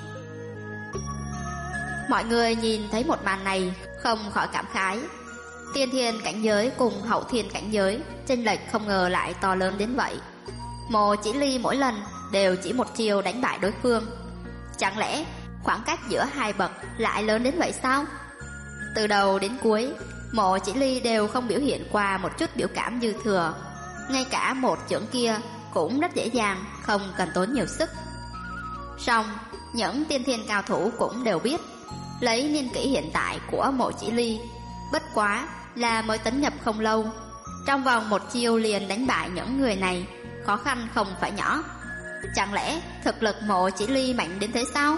Mọi người nhìn thấy một màn này không khỏi cảm khái, tiên thiên cảnh giới cùng hậu thiên cảnh giới chênh lệch không ngờ lại to lớn đến vậy. Mộ Chỉ Ly mỗi lần đều chỉ một chiều đánh bại đối phương, chẳng lẽ khoảng cách giữa hai bậc lại lớn đến vậy sao? Từ đầu đến cuối, Mộ Chỉ Ly đều không biểu hiện qua một chút biểu cảm dư thừa, ngay cả một chưởng kia cũng rất dễ dàng, không cần tốn nhiều sức. Song những tiên thiên cao thủ cũng đều biết, lấy niên kỷ hiện tại của Mộ Chỉ Ly, bất quá là mới tấn nhập không lâu, trong vòng một chiêu liền đánh bại những người này, khó khăn không phải nhỏ. Chẳng lẽ thực lực Mộ Chỉ Ly mạnh đến thế sao?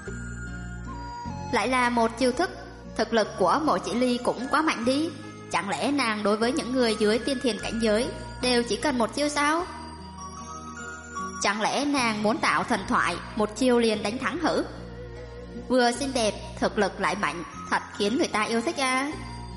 Lại là một chiêu thức, thực lực của Mộ Chỉ Ly cũng quá mạnh đi. Chẳng lẽ nàng đối với những người dưới tiên thiên cảnh giới đều chỉ cần một chiêu sao? Chẳng lẽ nàng muốn tạo thần thoại, một chiêu liền đánh thắng hử? Vừa xinh đẹp, thực lực lại mạnh, thật khiến người ta yêu thích à.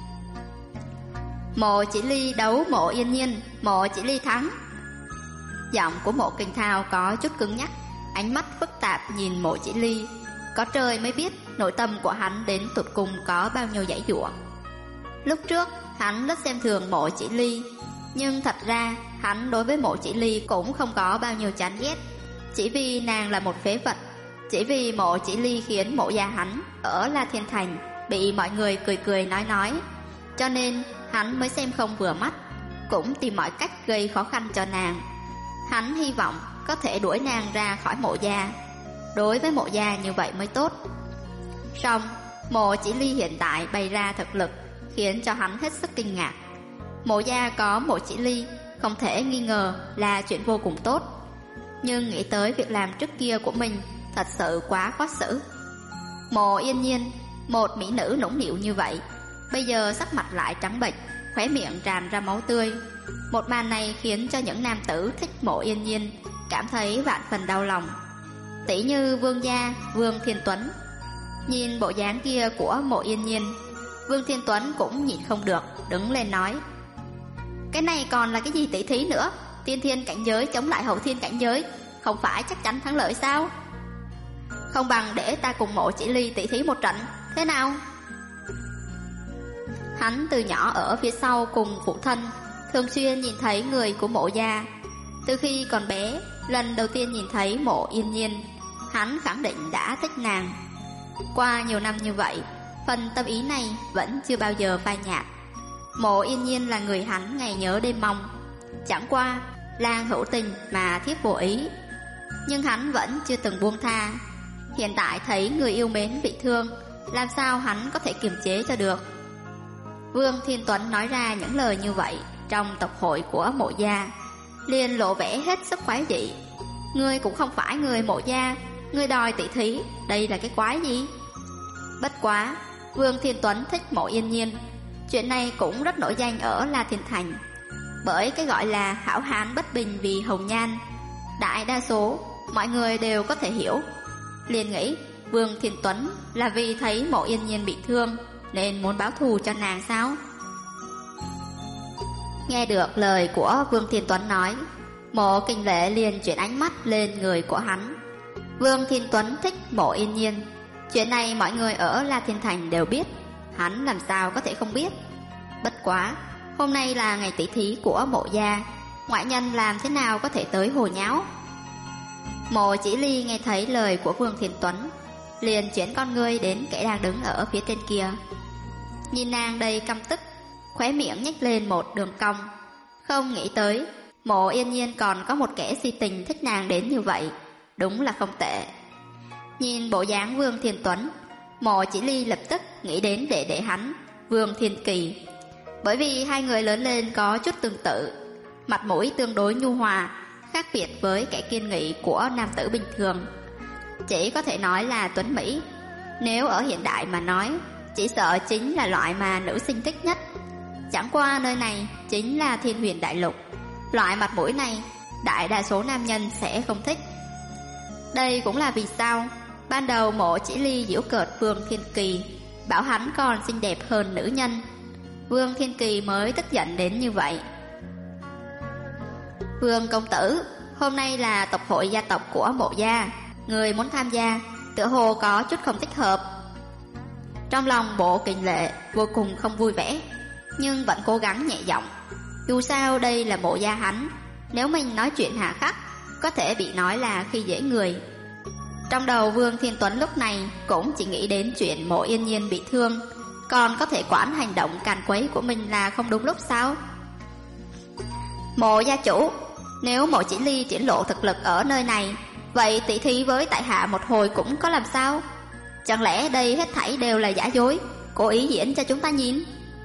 Mộ Chỉ Ly đấu Mộ Yên Nhiên, Mộ Chỉ Ly thắng. Giọng của Mộ Kinh Thao có chút cứng nhắc, ánh mắt phức tạp nhìn Mộ Chỉ Ly. Có trời mới biết nội tâm của hắn đến tột cùng có bao nhiêu giãy giụa. Lúc trước hắn rất xem thường Mộ Chỉ Ly, nhưng thật ra hắn đối với Mộ Chỉ Ly cũng không có bao nhiêu chán ghét. Chỉ vì nàng là một phế vật, chỉ vì Mộ Chỉ Ly khiến mộ gia hắn ở La Thiên Thành bị mọi người cười cười nói, cho nên hắn mới xem không vừa mắt, cũng tìm mọi cách gây khó khăn cho nàng. Hắn hy vọng có thể đuổi nàng ra khỏi mộ gia, đối với mộ gia như vậy mới tốt. Song Mộ Chỉ Ly hiện tại bày ra thực lực khiến cho hắn hết sức kinh ngạc. Mộ gia có Mộ Chỉ Ly không thể nghi ngờ là chuyện vô cùng tốt, nhưng nghĩ tới việc làm trước kia của mình thật sự quá khó xử. Mộ Yên Nhiên, một mỹ nữ nũng nịu như vậy, bây giờ sắc mặt lại trắng bệch, khóe miệng tràn ra máu tươi. Một màn này khiến cho những nam tử thích Mộ Yên Nhiên cảm thấy vạn phần đau lòng. Tỷ như Vương gia Vương Thiên Tuấn, nhìn bộ dáng kia của Mộ Yên Nhiên, Vương Thiên Tuấn cũng nhịn không được đứng lên nói: cái này còn là cái gì tỷ thí nữa? Tiên thiên cảnh giới chống lại hậu thiên cảnh giới, không phải chắc chắn thắng lợi sao? Không bằng để ta cùng Mộ Chỉ Ly tỷ thí một trận, thế nào? Hắn từ nhỏ ở phía sau cùng phụ thân, thường xuyên nhìn thấy người của Mộ gia. Từ khi còn bé, lần đầu tiên nhìn thấy Mộ Yên Nhiên, hắn khẳng định đã thích nàng. Qua nhiều năm như vậy, phần tâm ý này vẫn chưa bao giờ phai nhạt. Mộ Yên Nhiên là người hắn ngày nhớ đêm mong. Chẳng qua Lang hữu tình mà thiếp vô ý, nhưng hắn vẫn chưa từng buông tha. Hiện tại thấy người yêu mến bị thương, làm sao hắn có thể kiềm chế cho được. Vương Thiên Tuấn nói ra những lời như vậy trong tộc hội của Mộ gia, liền lộ vẻ hết sức quái dị. Ngươi cũng không phải người Mộ gia, ngươi đòi tỷ thí, đây là cái quái gì? Bất quá Vương Thiên Tuấn thích Mộ Yên Nhiên, chuyện này cũng rất nổi danh ở La Thiên Thành. Bởi cái gọi là hảo hán bất bình vì hồng nhan, đại đa số mọi người đều có thể hiểu. Liền nghĩ Vương Thiên Tuấn là vì thấy Mộ Yên Nhiên bị thương nên muốn báo thù cho nàng sao? Nghe được lời của Vương Thiên Tuấn nói, Mộ Kinh Lệ liền chuyển ánh mắt lên người của hắn. Vương Thiên Tuấn thích Mộ Yên Nhiên, chuyện này mọi người ở La Thiên Thành đều biết, hắn làm sao có thể không biết. Bất quá hôm nay là ngày tỷ thí của Mộ gia, ngoại nhân làm thế nào có thể tới hồ nháo. Mộ Chỉ Ly nghe thấy lời của Vương Thiên Tuấn, liền chuyển con ngươi đến kẻ đang đứng ở phía trên kia. Nhìn nàng đầy căm tức, khóe miệng nhếch lên một đường cong. Không nghĩ tới Mộ Yên Nhiên còn có một kẻ si tình thích nàng đến như vậy, đúng là không tệ. Nhìn bộ dáng Vương Thiên Tuấn, Mộ Chỉ Ly lập tức nghĩ đến đệ đệ hắn, Vương Thiên Kỳ. Bởi vì hai người lớn lên có chút tương tự, mặt mũi tương đối nhu hòa, khác biệt với kẻ kiên nghị của nam tử bình thường. Chỉ có thể nói là tuấn mỹ. Nếu ở hiện đại mà nói, chỉ sợ chính là loại mà nữ sinh thích nhất. Chẳng qua nơi này chính là Thiên Huyền Đại Lục, loại mặt mũi này đại đa số nam nhân sẽ không thích. Đây cũng là vì sao ban đầu Mộ Chỉ Ly giễu cợt Vương Thiên Kỳ, bảo hắn còn xinh đẹp hơn nữ nhân, Vương Thiên Kỳ mới tức giận đến như vậy. Vương công tử, hôm nay là tộc hội gia tộc của Mộ gia, người muốn tham gia, tựa hồ có chút không thích hợp. Trong lòng Mộ Kinh Lệ vô cùng không vui vẻ, nhưng vẫn cố gắng nhẹ giọng. Dù sao đây là Mộ gia hắn, nếu mình nói chuyện hà khắc, có thể bị nói là khi dễ người. Trong đầu Vương Thiên Tuấn lúc này cũng chỉ nghĩ đến chuyện Mộ Yên Nhiên bị thương, còn có thể quản hành động càn quấy của mình là không đúng lúc sao? Mộ gia chủ, nếu Mộ Chỉ Ly triển lộ thực lực ở nơi này, vậy tỷ thí với tại hạ một hồi cũng có làm sao? Chẳng lẽ đây hết thảy đều là giả dối, cố ý diễn cho chúng ta nhìn?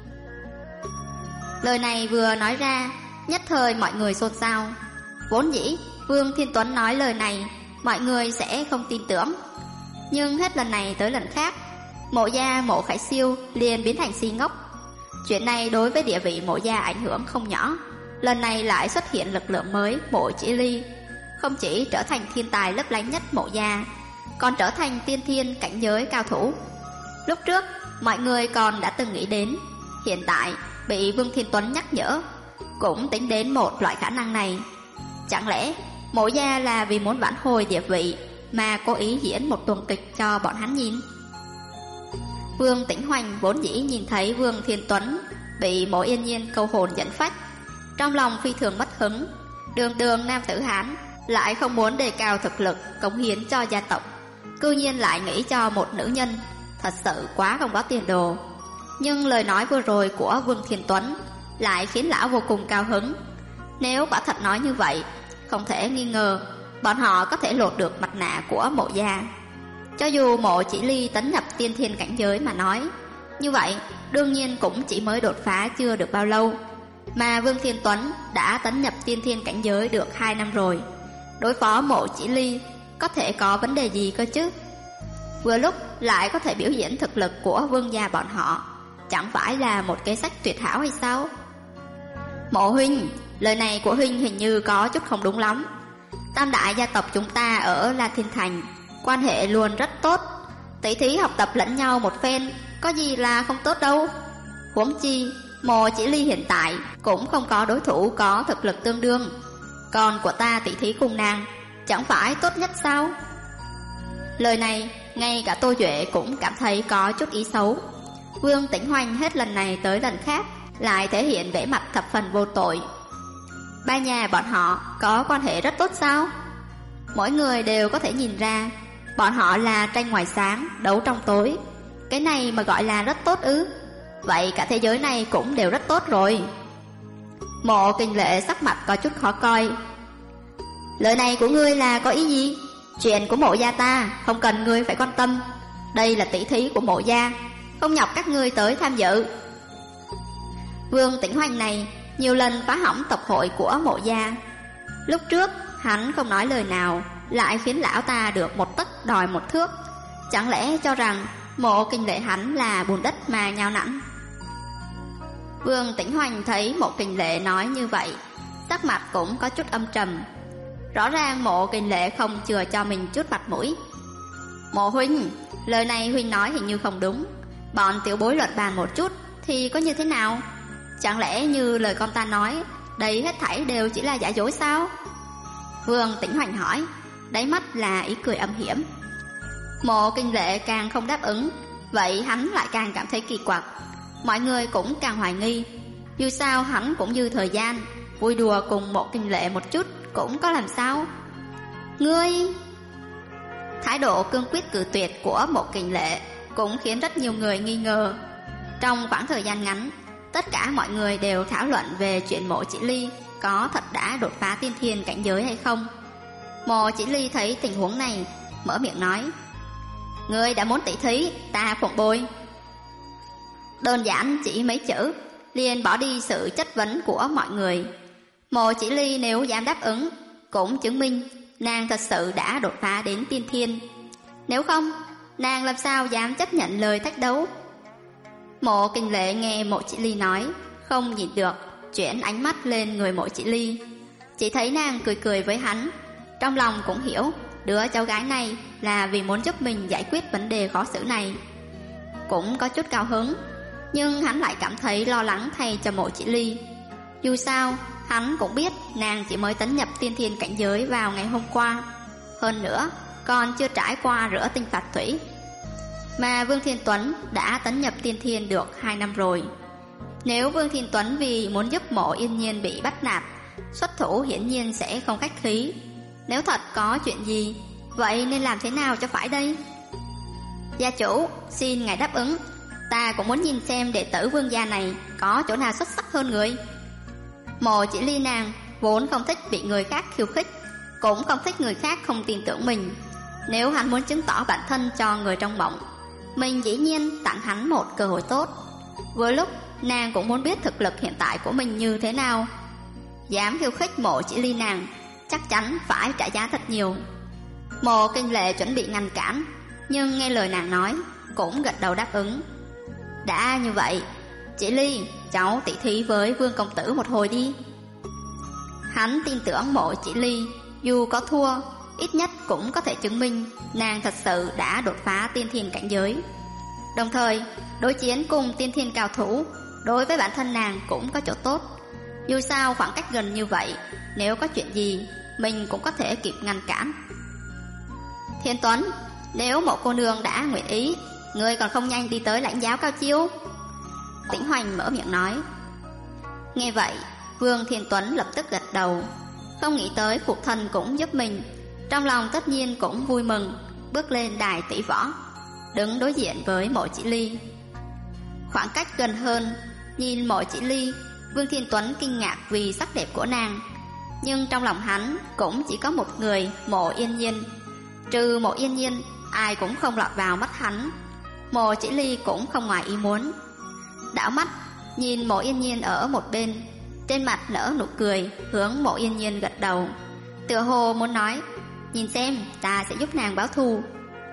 Lời này vừa nói ra, nhất thời mọi người xôn xao. Vốn dĩ Vương Thiên Tuấn nói lời này mọi người sẽ không tin tưởng, nhưng hết lần này tới lần khác, Mộ gia Mộ Khải Siêu liền biến thành si ngốc. Chuyện này đối với địa vị Mộ gia ảnh hưởng không nhỏ. Lần này lại xuất hiện lực lượng mới Mộ Chỉ Ly, không chỉ trở thành thiên tài lấp lánh nhất Mộ gia, còn trở thành tiên thiên cảnh giới cao thủ. Lúc trước mọi người còn đã từng nghĩ đến, hiện tại bị Vương Thiên Tuấn nhắc nhở, cũng tính đến một loại khả năng này. Chẳng lẽ Mộ gia là vì muốn vãn hồi địa vị mà cố ý diễn một tuần kịch cho bọn hắn nhìn? Vương Tĩnh Hoành vốn dĩ nhìn thấy Vương Thiên Tuấn bị Mộ Yên Nhiên câu hồn dẫn phách, trong lòng phi thường mất hứng. Đường đường nam tử Hán lại không muốn đề cao thực lực cống hiến cho gia tộc, cư nhiên lại nghĩ cho một nữ nhân, thật sự quá không có tiền đồ. Nhưng lời nói vừa rồi của Vương Thiên Tuấn lại khiến lão vô cùng cao hứng. Nếu quả thật nói như vậy, không thể nghi ngờ bọn họ có thể lột được mặt nạ của Mộ gia. Cho dù Mộ Chỉ Ly tấn nhập tiên thiên cảnh giới mà nói, như vậy đương nhiên cũng chỉ mới đột phá chưa được bao lâu, mà Vương Thiên Tuấn đã tấn nhập tiên thiên cảnh giới được 2 năm rồi. Đối phó Mộ Chỉ Ly có thể có vấn đề gì cơ chứ? Vừa lúc lại có thể biểu diễn thực lực của Vương gia bọn họ, chẳng phải là một kế sách tuyệt hảo hay sao? Mộ huynh, lời này của huynh hình như có chút không đúng lắm. Tam đại gia tộc chúng ta ở La Thiên Thành quan hệ luôn rất tốt, tỷ thí học tập lẫn nhau một phen, có gì là không tốt đâu. Huống chi Mộ Chỉ Ly hiện tại cũng không có đối thủ có thực lực tương đương, còn của ta tỷ thí cùng nàng chẳng phải tốt nhất sao? Lời này ngay cả Tô Duệ cũng cảm thấy có chút ý xấu. Vương Tĩnh Hoành hết lần này tới lần khác lại thể hiện vẻ mặt thập phần vô tội. Ba nhà bọn họ có quan hệ rất tốt sao? Mỗi người đều có thể nhìn ra, Bọn họ là tranh ngoài sáng, đấu trong tối. Cái này mà gọi là rất tốt ư? Vậy cả thế giới này cũng đều rất tốt rồi. Mộ Kinh Lệ sắc mặt có chút khó coi. Lời này của ngươi là có ý gì? Chuyện của Mộ gia ta không cần ngươi phải quan tâm. Đây là tỷ thí của Mộ gia, không nhọc các ngươi tới tham dự. Vương Tĩnh Hoành này nhiều lần phá hỏng tộc hội của Mộ gia. Lúc trước hắn không nói lời nào, lại khiến lão ta được một tấc đòi một thước. Chẳng lẽ cho rằng Mộ Kinh Lệ hắn là bùn đất mà nhào nặn? Vương Tĩnh Hoành thấy Mộ Kinh Lệ nói như vậy, sắc mặt cũng có chút âm trầm. Rõ ràng Mộ Kinh Lệ không chừa cho mình chút mặt mũi. Mộ huynh, lời này huynh nói hình như không đúng. Bọn tiểu bối luận bàn một chút thì có như thế nào? Chẳng lẽ như lời con ta nói, đây hết thảy đều chỉ là giả dối sao? Vương Tĩnh Hoành hỏi, đáy mắt là ý cười âm hiểm. Mộ Kinh Lệ càng không đáp ứng, vậy hắn lại càng cảm thấy kỳ quặc. Mọi người cũng càng hoài nghi. Dù sao hắn cũng dư thời gian, vui đùa cùng Mộ Kinh Lệ một chút cũng có làm sao. Ngươi... Thái độ cương quyết cự tuyệt của Mộ Kinh Lệ cũng khiến rất nhiều người nghi ngờ. Trong khoảng thời gian ngắn, tất cả mọi người đều thảo luận về chuyện Mộ Chỉ Ly có thật đã đột phá tiên thiên cảnh giới hay không. Mộ Chỉ Ly thấy tình huống này, mở miệng nói, ngươi đã muốn tỷ thí, ta phụng bồi. Đơn giản chỉ mấy chữ liền bỏ đi sự chất vấn của mọi người. Mộ Chỉ Ly nếu dám đáp ứng, cũng chứng minh nàng thật sự đã đột phá đến tiên thiên. Nếu không, nàng làm sao dám chấp nhận lời thách đấu? Mộ Kinh Lệ nghe Mộ Chỉ Ly nói, không nhìn được, chuyển ánh mắt lên người Mộ Chỉ Ly. Chỉ thấy nàng cười cười với hắn, trong lòng cũng hiểu đứa cháu gái này là vì muốn giúp mình giải quyết vấn đề khó xử này. Cũng có chút cao hứng, nhưng hắn lại cảm thấy lo lắng thay cho Mộ Chỉ Ly. Dù sao, hắn cũng biết nàng chỉ mới tấn nhập tiên thiên cảnh giới vào ngày hôm qua. Hơn nữa, còn chưa trải qua rửa tinh phạt thủy. Mà Vương Thiên Tuấn đã tấn nhập tiên thiên được 2 năm rồi. Nếu Vương Thiên Tuấn vì muốn giúp Mộ Yên Nhiên bị bắt nạt, xuất thủ hiển nhiên sẽ không khách khí. Nếu thật có chuyện gì, vậy nên làm thế nào cho phải đây? Gia chủ, xin ngài đáp ứng. Ta cũng muốn nhìn xem đệ tử Vương gia này có chỗ nào xuất sắc hơn người. Mộ Chỉ Ly nàng vốn không thích bị người khác khiêu khích, cũng không thích người khác không tin tưởng mình. Nếu hắn muốn chứng tỏ bản thân cho người trong mộng, mình dĩ nhiên tặng hắn một cơ hội tốt. Với lúc nàng cũng muốn biết thực lực hiện tại của mình như thế nào. Dám khiêu khích Mộ Chỉ Ly nàng, chắc chắn phải trả giá thật nhiều. Mộ Kinh Lệ chuẩn bị ngăn cản, nhưng nghe lời nàng nói, cũng gật đầu đáp ứng. Đã như vậy, Chỉ Ly, cháu tỷ thí với Vương công tử một hồi đi. Hắn tin tưởng Mộ Chỉ Ly, dù có thua, ít nhất cũng có thể chứng minh nàng thật sự đã đột phá tiên thiên cảnh giới. Đồng thời, đối chiến cùng tiên thiên cao thủ, đối với bản thân nàng cũng có chỗ tốt. Dù sao khoảng cách gần như vậy, nếu có chuyện gì, mình cũng có thể kịp ngăn cản. Thiên Tuấn, nếu Mộ cô nương đã nguyện ý, ngươi còn không nhanh đi tới lãnh giáo cao chiêu? Tĩnh Hoành mở miệng nói. Nghe vậy, Vương Thiên Tuấn lập tức gật đầu. Không nghĩ tới phụ thân cũng giúp mình, trong lòng tất nhiên cũng vui mừng, bước lên đài tỷ võ, đứng đối diện với Mộ Chỉ Ly. Khoảng cách gần hơn, nhìn Mộ Chỉ Ly, Vương Thiên Tuấn kinh ngạc vì sắc đẹp của nàng. Nhưng trong lòng hắn cũng chỉ có một người, Mộ Yên Nhiên. Trừ Mộ Yên Nhiên, ai cũng không lọt vào mắt hắn. Mộ Chỉ Ly cũng không ngoài ý muốn. Đảo mắt nhìn Mộ Yên Nhiên ở một bên, trên mặt nở nụ cười, hướng Mộ Yên Nhiên gật đầu, tựa hồ muốn nói, nhìn xem ta sẽ giúp nàng báo thù.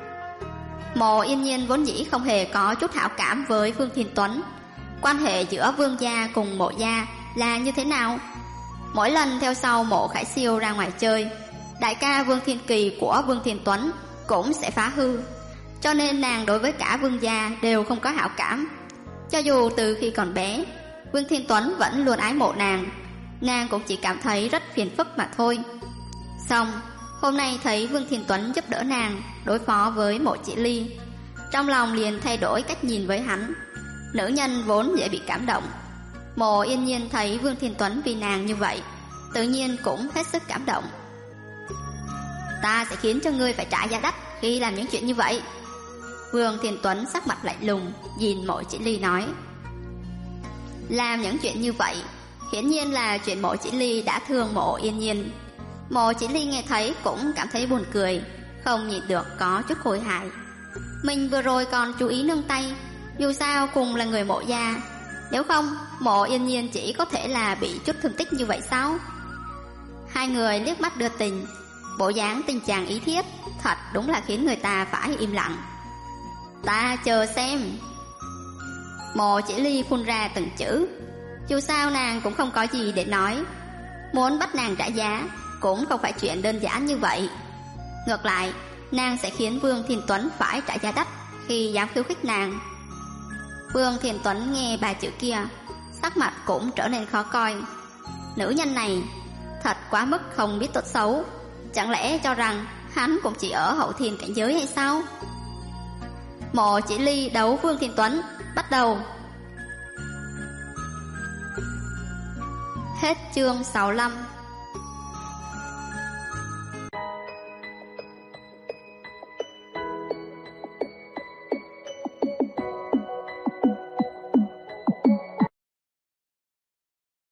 Mộ Yên Nhiên vốn dĩ không hề có chút hảo cảm với Vương Thiên Tuấn. Quan hệ giữa Vương gia cùng Mộ gia là như thế nào? Mỗi lần theo sau Mộ Khải Siêu ra ngoài chơi, đại ca Vương Thiên Kỳ của Vương Thiên Tuấn cũng sẽ phá hư. Cho nên nàng đối với cả Vương gia đều không có hảo cảm. Cho dù từ khi còn bé, Vương Thiên Tuấn vẫn luôn ái mộ nàng, nàng cũng chỉ cảm thấy rất phiền phức mà thôi. Xong, hôm nay thấy Vương Thiên Tuấn giúp đỡ nàng đối phó với Mộ Chỉ Ly, trong lòng liền thay đổi cách nhìn với hắn. Nữ nhân vốn dễ bị cảm động. Mộ Yên Nhiên thấy Vương Thiên Tuấn vì nàng như vậy, tự nhiên cũng hết sức cảm động. Ta sẽ khiến cho ngươi phải trả giá đắt khi làm những chuyện như vậy? Vương Thiên Tuấn sắc mặt lạnh lùng nhìn Mộ Chỉ Ly nói. Làm những chuyện như vậy hiển nhiên là chuyện Mộ Chỉ Ly đã thương Mộ Yên Nhiên. Mộ Chỉ Ly nghe thấy cũng cảm thấy buồn cười, không nhịn được có chút hối hại. Mình vừa rồi còn chú ý nương tay, dù sao cùng là người Mộ gia, nếu không Mộ Yên Nhiên chỉ có thể là bị chút thương tích như vậy sao? Hai người liếc mắt đưa tình, bộ dáng tình chàng ý thiết, thật đúng là khiến người ta phải im lặng. Ta chờ xem. Mộ Chỉ Ly phun ra từng chữ. Dù sao nàng cũng không có gì để nói, muốn bắt nàng trả giá cũng không phải chuyện đơn giản như vậy. Ngược lại, nàng sẽ khiến Vương Thiên Tuấn phải trả giá đắt khi dám khiêu khích nàng. Vương Thiên Tuấn nghe ba chữ kia, sắc mặt cũng trở nên khó coi. Nữ nhân này thật quá mức không biết tốt xấu, chẳng lẽ cho rằng hắn cũng chỉ ở hậu thiên cảnh giới hay sao? Mộ Chỉ Ly đấu Vương Thiên Tuấn, bắt đầu. Hết chương 65.